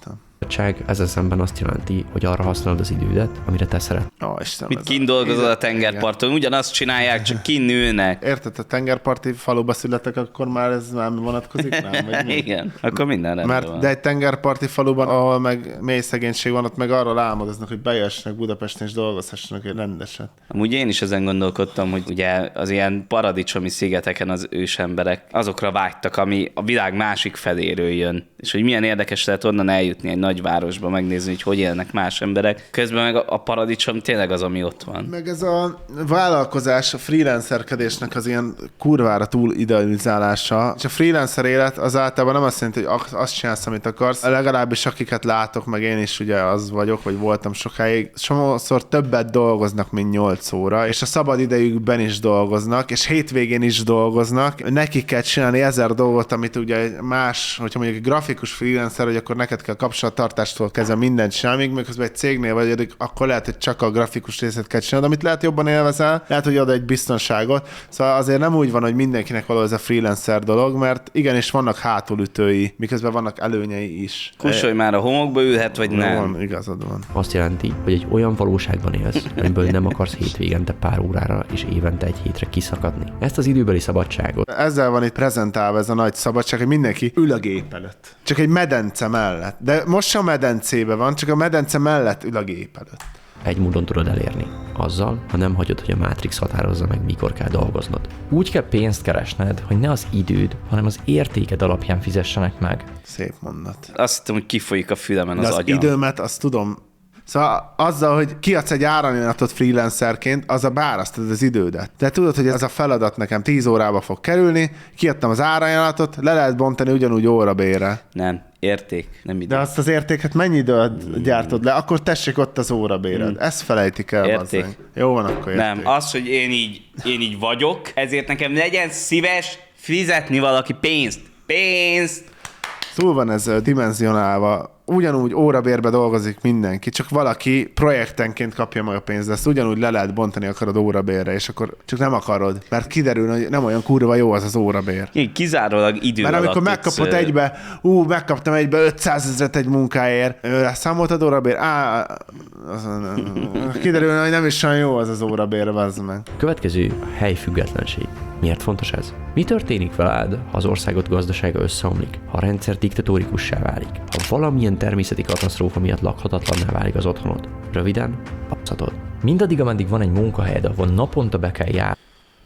Ezzel szemben azt jelenti, hogy arra használod az idődet, amire te szeret. Ó, Istenem, Mit kint dolgozol a tengerparton? Ugyanazt csinálják, csak kint nőnek. Érted, a tengerparti faluba születtek, akkor már ez nem vonatkozik? Nem, vagy mi? Igen, akkor minden rendben Mert van. de egy tengerparti faluban, ahol meg mély szegénység van, ott meg arról álmodoznak, hogy bejössenek Budapesten és dolgozhassanak egy rendeset. Amúgy én is ezen gondolkodtam, hogy ugye az ilyen paradicsomi szigeteken az ősemberek azokra vágytak, ami a világ másik feléről jön. És hogy milyen érdekes lehet onnan eljutni egy nagyvárosba, megnézni, hogy hogy élnek más emberek. Közben meg a paradicsom tényleg az, ami ott van. Meg ez a vállalkozás, a freelancerkedésnek az ilyen kurvára túl idealizálása. És a freelancer élet az általában nem azt jelenti, hogy azt csinálsz, amit akarsz. Legalábbis akiket látok, meg én is ugye az vagyok, vagy voltam sokáig. Sokszor többet dolgoznak, mint nyolc óra, és a szabad idejükben is dolgoznak, és hétvégén is dolgoznak. Nekik kell csinálni ezer dolgot, amit ugye más, hogyha mondjuk egy grafikus freelancer, hogy akkor neked kell kapcsolattartástól kezdve mindent csinálni, még miközben egy cégnél vagy, akkor lehet, hogy csak a grafikus részét kell csinálni, amit lehet jobban élvezel, lehet, hogy ad egy biztonságot. Szóval azért nem úgy van, hogy mindenkinek való ez a freelancer dolog, mert igenis vannak hátulütői, miközben vannak előnyei is. Kussolj már, a homokba ülhet, vagy nem? Van, igazad van. Azt jelenti, hogy egy olyan valóságban élsz, amiből nem akarsz hétvégente pár órára és évente egy hétre kiszakadni. Ezt az időbeli szabadságot. Ezzel van itt prezentálva ez a nagy szabadság, hogy mindenki ül a gép előtt. Csak egy medence mellett. De most sem a medencébe van, csak a medence mellett ül a gép előtt. Egy módon tudod elérni. Azzal, ha nem hagyod, hogy a Matrix határozza meg, mikor kell dolgoznod. Úgy kell pénzt keresned, hogy ne az időd, hanem az értéked alapján fizessenek meg. Szép mondat. Azt hittem, hogy kifolyik a fülemen az, De az agyam. időmet, azt tudom. Szóval azzal, hogy kiadsz egy árajánlatot freelancerként, az a beárasztod az idődet. De tudod, hogy ez a feladat nekem tíz órába fog kerülni, kiadtam az árajánlatot, le lehet bontani ugyanúgy órabérre. Nem, érték, nem idő. De azt az értéket mennyi időt gyártod le, akkor tessék ott az órabéred. Hmm. Ezt felejtik el. Érték. Bazzeg. Jó van, akkor érték. Nem, az, hogy én így, én így vagyok, ezért nekem legyen szíves fizetni valaki pénzt. Pénzt! Túl van ez dimenzionálva. Ugyanúgy órabérbe dolgozik mindenki, csak valaki projektenként kapja meg a pénzt, de ezt ugyanúgy le lehet bontani akarod órabérre, és akkor csak nem akarod, mert kiderül, hogy nem olyan kurva jó az az órabér. Igen, kizárólag idő Mert amikor alatt megkapott tudsz, egybe, ú, megkaptam egybe ötszázezret egy munkáért, számoltad órabér? Á, az, kiderül, hogy nem is olyan jó az az órabér, az meg. Következő a helyfüggetlenség. Miért fontos ez? Mi történik veled, ha az országot gazdasága összeomlik, ha a rendszer diktatórikussá válik, ha valamilyen természeti katasztrófa miatt lakhatatlanná válik az otthonod? Röviden, passzatod. Mindaddig, ameddig van egy munkahelyed, ahol naponta be kell járni.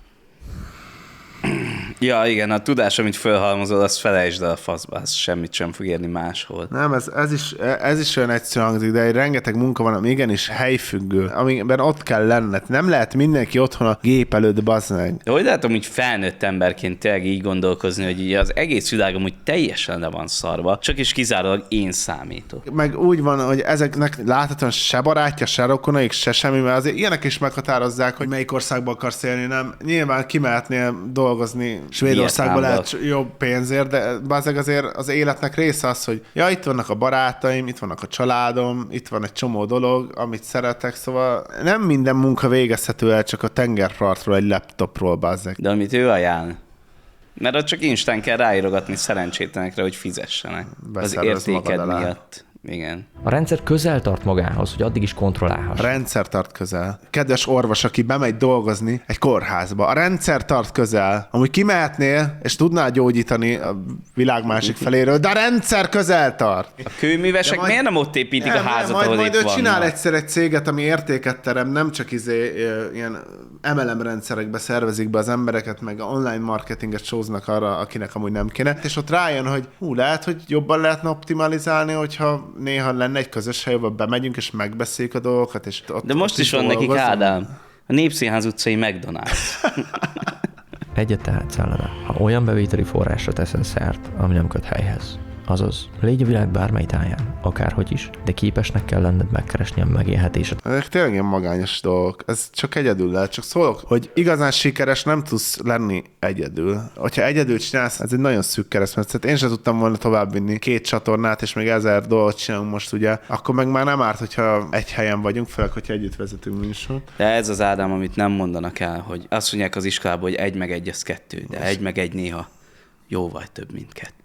Ja, igen, a tudás, amit felhalmozol, azt felejtsd el a faszba, az semmit sem fog érni máshol. Nem, ez, ez, is, ez is olyan egyszerű hangzik, de egy rengeteg munka van, ami igenis helyfüggő, amiben ott kell lenned. Nem lehet mindenki otthon a gép előtt, bazd meg. De hogy lehet amúgy felnőtt emberként tényleg így gondolkozni, hogy így az egész világ amúgy teljesen le van szarva, csak is kizárólag én számítok. Meg úgy van, hogy ezeknek láthatóan se barátja, se rokonaik, se semmi, mert azért ilyenek is meghatározzák, hogy melyik országban akarsz élni, nem? Nyilván kimehetnél dolgozni Svédországban lehet jobb pénzért, de bazeg azért az életnek része az, hogy ja, itt vannak a barátaim, itt vannak a családom, itt van egy csomó dolog, amit szeretek, szóval nem minden munka végezhető el csak a tengerpartról, egy laptopról, bazeg. De amit ő ajánl, mert ott csak instán kell ráírogatni szerencsétlenekre, hogy fizessenek. Beszervez az értéked magad alá. miatt. Igen. A rendszer közel tart magához, hogy addig is kontrollálhass. A rendszer tart közel. Kedves orvos, aki bemegy dolgozni egy kórházba, a rendszer tart közel. Amúgy kimehetnél, és tudnál gyógyítani a világ másik feléről, de a rendszer közel tart. A kőművesek majd, miért nem ott építik nem, a házat, majd, ahol majd itt ő csinál vannak? egyszer egy céget, ami értéket terem, nem csak izé, ilyen em el em rendszerekbe szervezik be az embereket, meg online marketinget sóznak arra, akinek amúgy nem kéne. És ott rájön, hogy hú, lehet, hogy jobban lehetne optimalizálni, hogyha néha lenne egy közös hely, ahol bemegyünk és megbeszéljük a dolgokat. És ott, De most ott is van nekik, dolgozunk. Ádám. A Népszínház utcai McDonald's. Egyet tehetsz ellene, ha olyan bevételi forrásra teszel szert, ami nem köt helyhez. Azaz, légy a világ bármely táján, akárhogy is, de képesnek kell lenned megkeresni a megélhetésed. Ezek tényleg ilyen magányos dolgok. Ez csak egyedül lehet. Csak szólok, hogy igazán sikeres nem tudsz lenni egyedül. Hogyha egyedül csinálsz, ez egy nagyon szűk keresztmetszet. Én sem tudtam volna továbbvinni két csatornát, és még ezer dolgot csinálunk most ugye. Akkor meg már nem árt, hogyha egy helyen vagyunk, főleg, hogyha együtt vezetünk műsort. De ez az Ádám, amit nem mondanak el, hogy azt mondják az iskolában, hogy egy meg egy az kettő, de egy meg egy néha jóval több, mint kettő.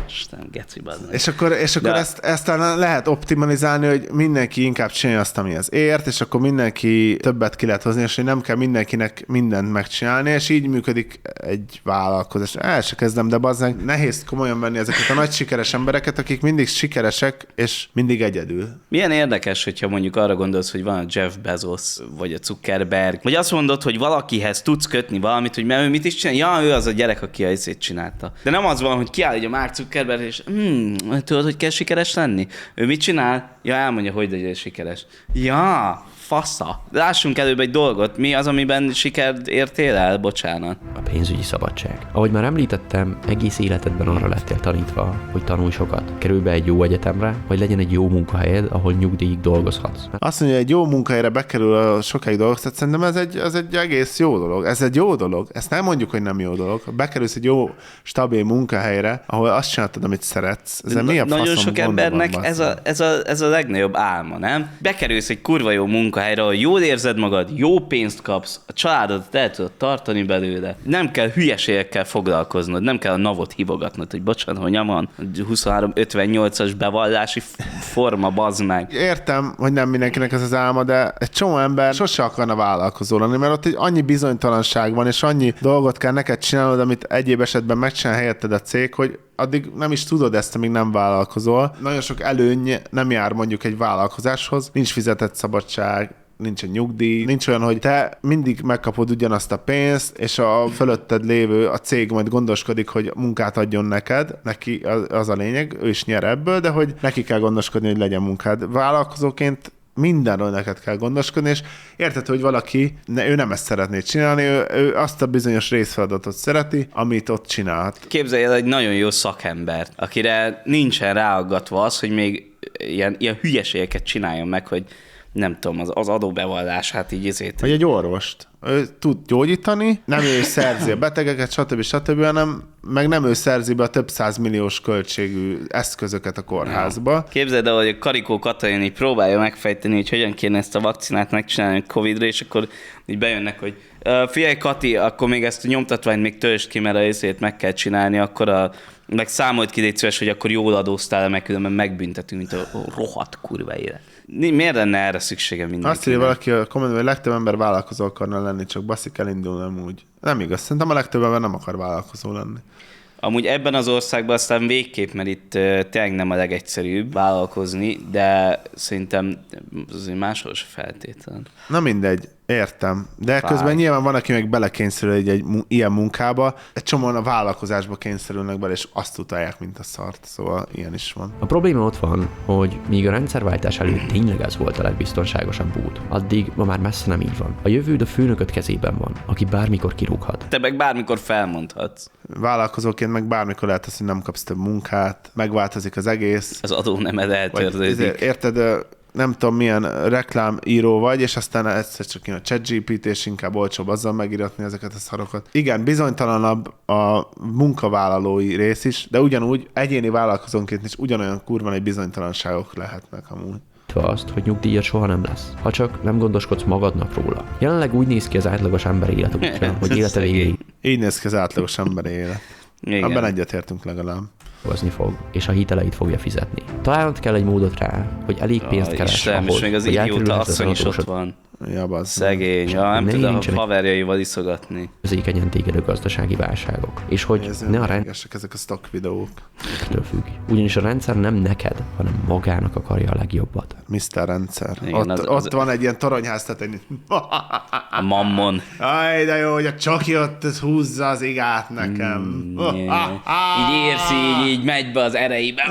Isten, geci bazd. És akkor, és akkor De... ezt, ezt lehet optimalizálni, hogy mindenki inkább csinálja azt, amihez ért, és akkor mindenki többet ki lehet hozni, és hogy nem kell mindenkinek mindent megcsinálni, és így működik egy vállalkozás. El se kezdem, de bazzánk, nehéz komolyan venni ezeket a nagy sikeres embereket, akik mindig sikeresek, és mindig egyedül. Milyen érdekes, hogyha mondjuk arra gondolsz, hogy van a Jeff Bezos, vagy a Zuckerberg, vagy azt mondod, hogy valakihez tudsz kötni valamit, hogy mert ő mit is csinál? Ja, ő az a gyerek, aki a izét csinálta. De nem az van, hogy kiáll egy a Mark Zuckerberg, és hmm, tudod, hogy kell sikeres lenni? Ő mit csinál? Ja, elmondja, hogy legyen sikeres. Ja, fasza. Lássunk előbb egy dolgot. Mi az, amiben sikert értél el? Bocsánat. A pénzügyi szabadság. Ahogy már említettem, egész életedben arra lettél tanítva, hogy tanulj sokat. Kerülj be egy jó egyetemre, vagy legyen egy jó munkahelyed, ahol nyugdíjig dolgozhatsz. Azt mondja, hogy egy jó munkahelyre bekerül a sokáig dolgoztatsz, szerintem ez egy, ez egy egész jó dolog. Ez egy jó dolog. Ezt nem mondjuk, hogy nem jó dolog. Bekerülsz egy jó, stabil munkahelyre, ahol azt csináltad, amit szeretsz. Ez mi a Nagyon sok embernek van, ez, a, ez, a, ez a legnagyobb álma, nem? Bekerülsz egy kurva jó munkahelyre, ahol jól érzed magad, jó pénzt kapsz, a családodat el tudod tartani belőle. Nem kell hülyeségekkel foglalkoznod, nem kell a navot hívogatnod, hogy bocsánat, hogy nyaman, huszonhárom ötvennyolcas bevallási forma, bazd meg. Értem, hogy nem mindenkinek ez az álma, de egy csomó ember sose akarna vállalkozó lenni, mert ott egy annyi bizonytalanság van, és annyi dolgot kell neked csinálnod, amit egyéb esetben megcsinál helyetted a cég, hogy addig nem is tudod ezt, amíg nem vállalkozol. Nagyon sok előny nem jár mondjuk egy vállalkozáshoz, nincs fizetett szabadság, nincs egy nyugdíj, nincs olyan, hogy te mindig megkapod ugyanazt a pénzt, és a fölötted lévő, a cég majd gondoskodik, hogy munkát adjon neked, neki az a lényeg, ő is nyer ebből, de hogy neki kell gondoskodni, hogy legyen munkád. Vállalkozóként mindenről neked kell gondoskodni, és érted, hogy valaki, ne, ő nem ezt szeretné csinálni, ő, ő azt a bizonyos részfeladatot szereti, amit ott csinálhat. Képzelj el egy nagyon jó szakembert, akire nincsen ráaggatva az, hogy még ilyen, ilyen hülyeségeket csináljon meg, hogy nem tudom, az, az adóbevallását így ezért. Vagy egy orvost. Ő tud gyógyítani, nem ő szerzi a betegeket, stb. stb., hanem meg nem ő szerzi be a több százmilliós költségű eszközöket a kórházba. Ja. Képzeld el, hogy a Karikó Katalin így próbálja megfejteni, hogy hogyan kéne ezt a vakcinát megcsinálni a Covidra, és akkor így bejönnek, hogy uh, figyelj Kati, akkor még ezt a nyomtatványt még töltsd ki, mert a részét meg kell csinálni, akkor a meg számolt ki, légy szíves, hogy akkor jól adóztál, meg különben megbüntetünk, mint a rohadt kurva élet. Miért lenne erre szüksége mindenkinek? Azt írja valaki a kommentben, hogy legtöbb ember vállalkozó akarna lenni, csak baszik elindul nem úgy. Nem igaz, szerintem a legtöbb ember nem akar vállalkozó lenni. Amúgy ebben az országban aztán végképp, mert itt uh, tényleg nem a legegyszerűbb vállalkozni, de szerintem azért máshol se feltétlen. Na mindegy, értem. De Fáj. Közben nyilván van, aki meg belekényszerül egy, egy ilyen munkába, egy csomóan a vállalkozásba kényszerülnek bele, és azt utálják, mint a szart. Szóval ilyen is van. A probléma ott van, hogy míg a rendszerváltás előtt tényleg ez volt a legbiztonságosabb út, addig ma már messze nem így van. A jövőd a főnököd kezében van, aki bármikor kirúghat. Te meg bármikor felmondhatsz. Vállalkozóként meg bármikor lehet az, hogy nem kapsz több munkát, megváltozik az egész. Az adó nem eltörlődik. Érted, nem tudom milyen reklámíró vagy, és aztán egyszer csak jön a ChatGPT, és inkább olcsóbb azzal megíratni ezeket a szarokat. Igen, bizonytalanabb a munkavállalói rész is, de ugyanúgy egyéni vállalkozónként is ugyanolyan kurva egy bizonytalanságok lehetnek amúgy. Azt, hogy nyugdíjat soha nem lesz, ha csak nem gondoskodsz magadnak róla. Jelenleg úgy néz ki az átlagos ember életútja, hogy élete végéig. Így néz ki az átlagos ember élet. Abban egyetértünk legalább. Hozni fog, és a hiteleit fogja fizetni. Találnod kell egy módot rá, hogy elég pénzt keres ahhoz, és még az idióta asszony is ott van. Ja, szegény, ja, nem tud a haverjaival iszogatni. Érzékenyen téged a gazdasági válságok. És hogy ez ne a rendszer... ezek a stock videók. Függ. Ugyanis a rendszer nem neked, hanem magának akarja a legjobbat. miszter Rendszer. Igen, ott az, ott az... van egy ilyen toronyház tetején. A mammon. Aj, de jó, hogy a csaki ott húzza az igát nekem. Mm, yeah. Így érzi, így, így megy be az erejébe.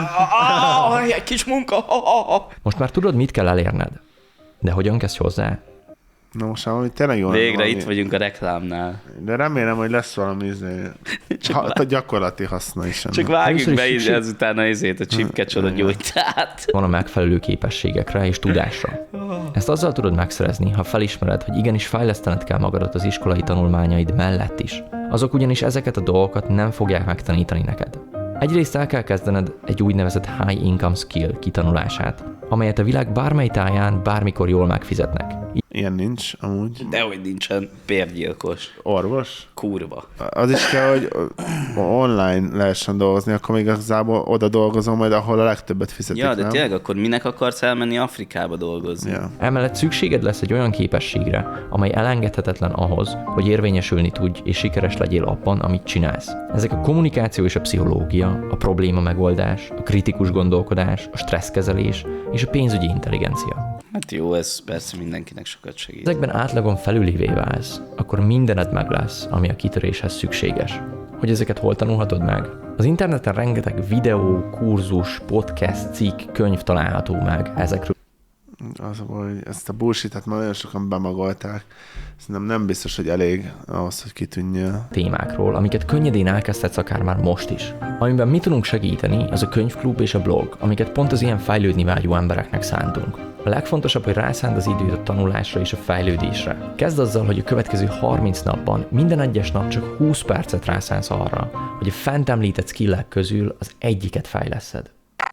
Egy kis munka. Most már tudod, mit kell elérned. De hogyan kezdj hozzá? Na most már valami tényleg jól. Végre valami... itt vagyunk a reklámnál. De remélem, hogy lesz valami izé... ha, gyakorlati haszna is. Csak vágjuk be is ezután a izét, a csipkecsod a gyógytát. Van a megfelelő képességekre és tudásra. Ezt azzal tudod megszerezni, ha felismered, hogy igenis fejlesztened kell magadat az iskolai tanulmányaid mellett is. Azok ugyanis ezeket a dolgokat nem fogják megtanítani neked. Egyrészt el kell kezdened egy úgynevezett high income skill kitanulását, amelyet a világ bármely táján bármikor jól megfizetnek. Ilyen nincs, amúgy. Dehogy nincsen. Bérgyilkos. Orvos? Kurva. Az is kell, hogy online lehessen dolgozni, akkor még igazából oda dolgozom majd, ahol a legtöbbet fizetik, Ja, de nem? tényleg akkor minek akarsz elmenni Afrikába dolgozni? Ja. Emellett szükséged lesz egy olyan képességre, amely elengedhetetlen ahhoz, hogy érvényesülni tudj és sikeres legyél abban, amit csinálsz. Ezek a kommunikáció és a pszichológia, a probléma megoldás, a kritikus gondolkodás, a stresszkezelés és a pénzügyi intelligencia. Hát jó, ez persze mindenkinek sokat segít. Ezekben átlagon felülivé válsz, akkor mindened meg lesz, ami a kitöréshez szükséges. Hogy ezeket hol tanulhatod meg? Az interneten rengeteg videó, kurzus, podcast, cikk, könyv található meg ezekről. Az, hogy ezt a bullshit-et már nagyon sokan bemagolták. Szerintem nem biztos, hogy elég ahhoz, hogy kitűnjél. Témákról, amiket könnyedén elkezdhetsz akár már most is. Amiben mi tudunk segíteni, az a könyvklub és a blog, amiket pont az ilyen fejlődni vágyó embereknek szántunk. A legfontosabb, hogy rászánd az időt a tanulásra és a fejlődésre. Kezd azzal, hogy a következő harminc napban minden egyes nap csak húsz percet rászánsz arra, hogy a fent említett skillek közül az egyiket fejleszed.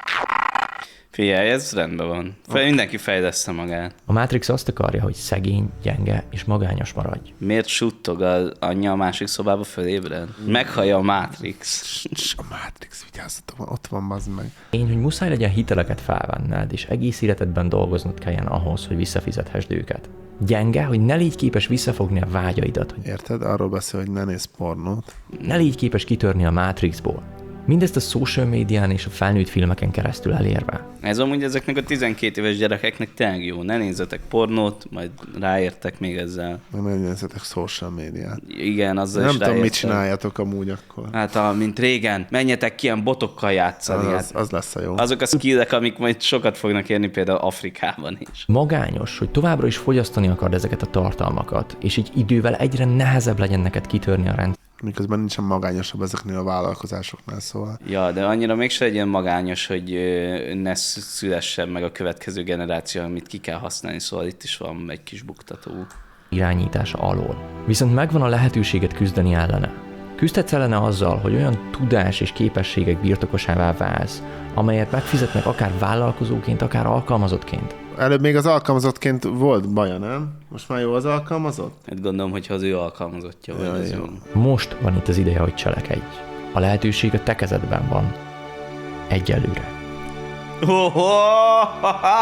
Figyelj, ez rendben van. Fel, mindenki fejleszte magát. A Matrix azt akarja, hogy szegény, gyenge és magányos maradj. Miért suttog az anyja a másik szobába fölébred? Meghallja a Matrix. A Matrix, vigyázzatok, ott van, bazd meg. Én, hogy muszáj legyen hiteleket felvenned, és egész életedben dolgoznod kelljen ahhoz, hogy visszafizethesd őket. Gyenge, hogy ne légy képes visszafogni a vágyaidat. Érted? Arról beszél, hogy ne nézz pornót. Ne légy képes kitörni a Matrixból. Mindezt a social médián és a felnőtt filmeken keresztül elérve. Ez amúgy ezeknek a tizenkét éves gyerekeknek tényleg jó. Ne nézzetek pornót, majd ráértek még ezzel. Meg ne nézzetek social médiát. Igen, azzal nem is tudom, ráértek. mit csináljátok amúgy akkor. Hát, a, mint régen, menjetek ki ilyen botokkal játszani. Az, hát. az lesz a jó. Azok a skillek, amik majd sokat fognak érni például Afrikában is. Magányos, hogy továbbra is fogyasztani akard ezeket a tartalmakat, és így idővel egyre nehezebb legyen neked kitörni a rendszer. Miközben nincsen magányosabb ezeknél a vállalkozásoknál, szóval. Ja, de annyira mégse legyen magányos, hogy ne szülessen meg a következő generáció, amit ki kell használni, szóval itt is van egy kis buktató. Irányítása alól. Viszont megvan a lehetőséget küzdeni ellene. Küzdhetsz ellene azzal, hogy olyan tudás és képességek birtokosává válsz, amelyet megfizetnek akár vállalkozóként, akár alkalmazottként. Előbb még az alkalmazottként volt baja, nem? Most már jó az alkalmazott? Hát gondolom, hogy ha az ő alkalmazottja ja, vagy, az jó. Most van itt az ideje, hogy cselekedj. A lehetőség a te kezedben van. Egyelőre. Oh, oh,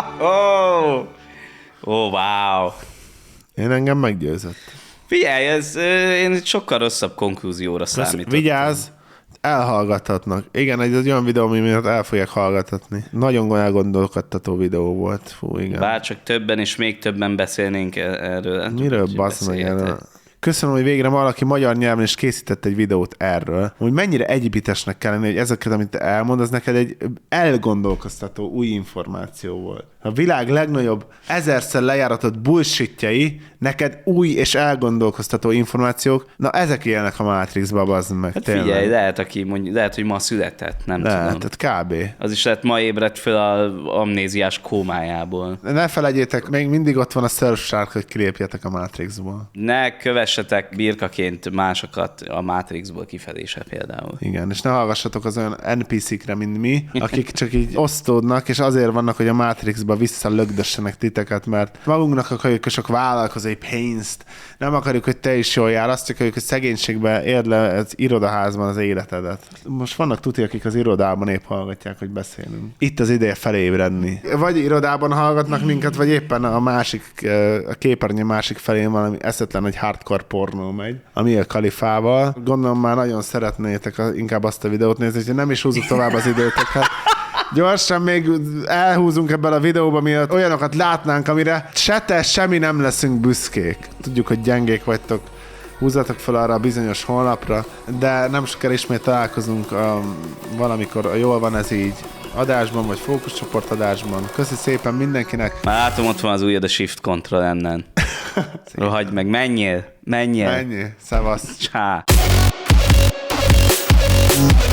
oh, oh, wow. Én engem meggyőzött. Figyelj, ez, én egy sokkal rosszabb konklúzióra számítottam. Vigyázz, elhallgathatnak. Igen, egy, egy olyan videó, ami miatt el fogják hallgathatni. Nagyon elgondolkodtató videó volt. Fú, igen. Bárcsak többen és még többen beszélnénk erről. Miről bassz meg erről? Köszönöm, hogy végre valaki magyar nyelven is készített egy videót erről, hogy mennyire egyipitesnek kell lenni, hogy ezeket, amit te elmond, az neked egy elgondolkoztató új információ volt. A világ legnagyobb ezerszer lejáratott bullshitjei, neked új és elgondolkoztató információk, na ezek élnek a Matrixba, bazd meg. Hát tényleg. figyelj, lehet, aki mondjuk, lehet, hogy ma született, nem lehet, tudom. tehát kb. Az is lehet, ma ébredt föl az amnéziás kómájából. Ne felejtjétek, még mindig ott van a Surfshark, hogy kilépjetek a Matrixból. Ne kövessetek birkaként másokat a Matrixból kifelése például. Igen, és ne hallgassatok az olyan en pé cé-kre, mint mi, akik csak így osztódnak, és azért vannak, hogy a Matrixba visszalögdössenek titeket, mert magunknak akarjuk sok vállalkozói pénzt, nem akarjuk, hogy te is jól jár, azt akarjuk, hogy szegénységbe érd le az irodaházban az életedet. Most vannak tuti, akik az irodában épp hallgatják, hogy beszélünk. Itt az ideje felébredni. Vagy irodában hallgatnak minket, vagy éppen a másik, a képernyő másik felén valami eszetlen, hogy hardcore pornó megy, ami a Kalifával. Gondolom már nagyon szeretnétek inkább azt a videót nézni, hogy nem is húzzuk tovább az időtöket. Gyorsan még elhúzunk ebből a videóba, miatt olyanokat látnánk, amire se te, semmi nem leszünk büszkék. Tudjuk, hogy gyengék vagytok, húzzatok fel arra a bizonyos honlapra, de nem sokára ismét találkozunk a, valamikor, a Jól van ez így adásban, vagy fókuszcsoport adásban. Köszi szépen mindenkinek. Már látom, ott van az ujjad a Shift Control ennen. Rohagy meg, menjél, menjél. Menjél, szevasz. Csá.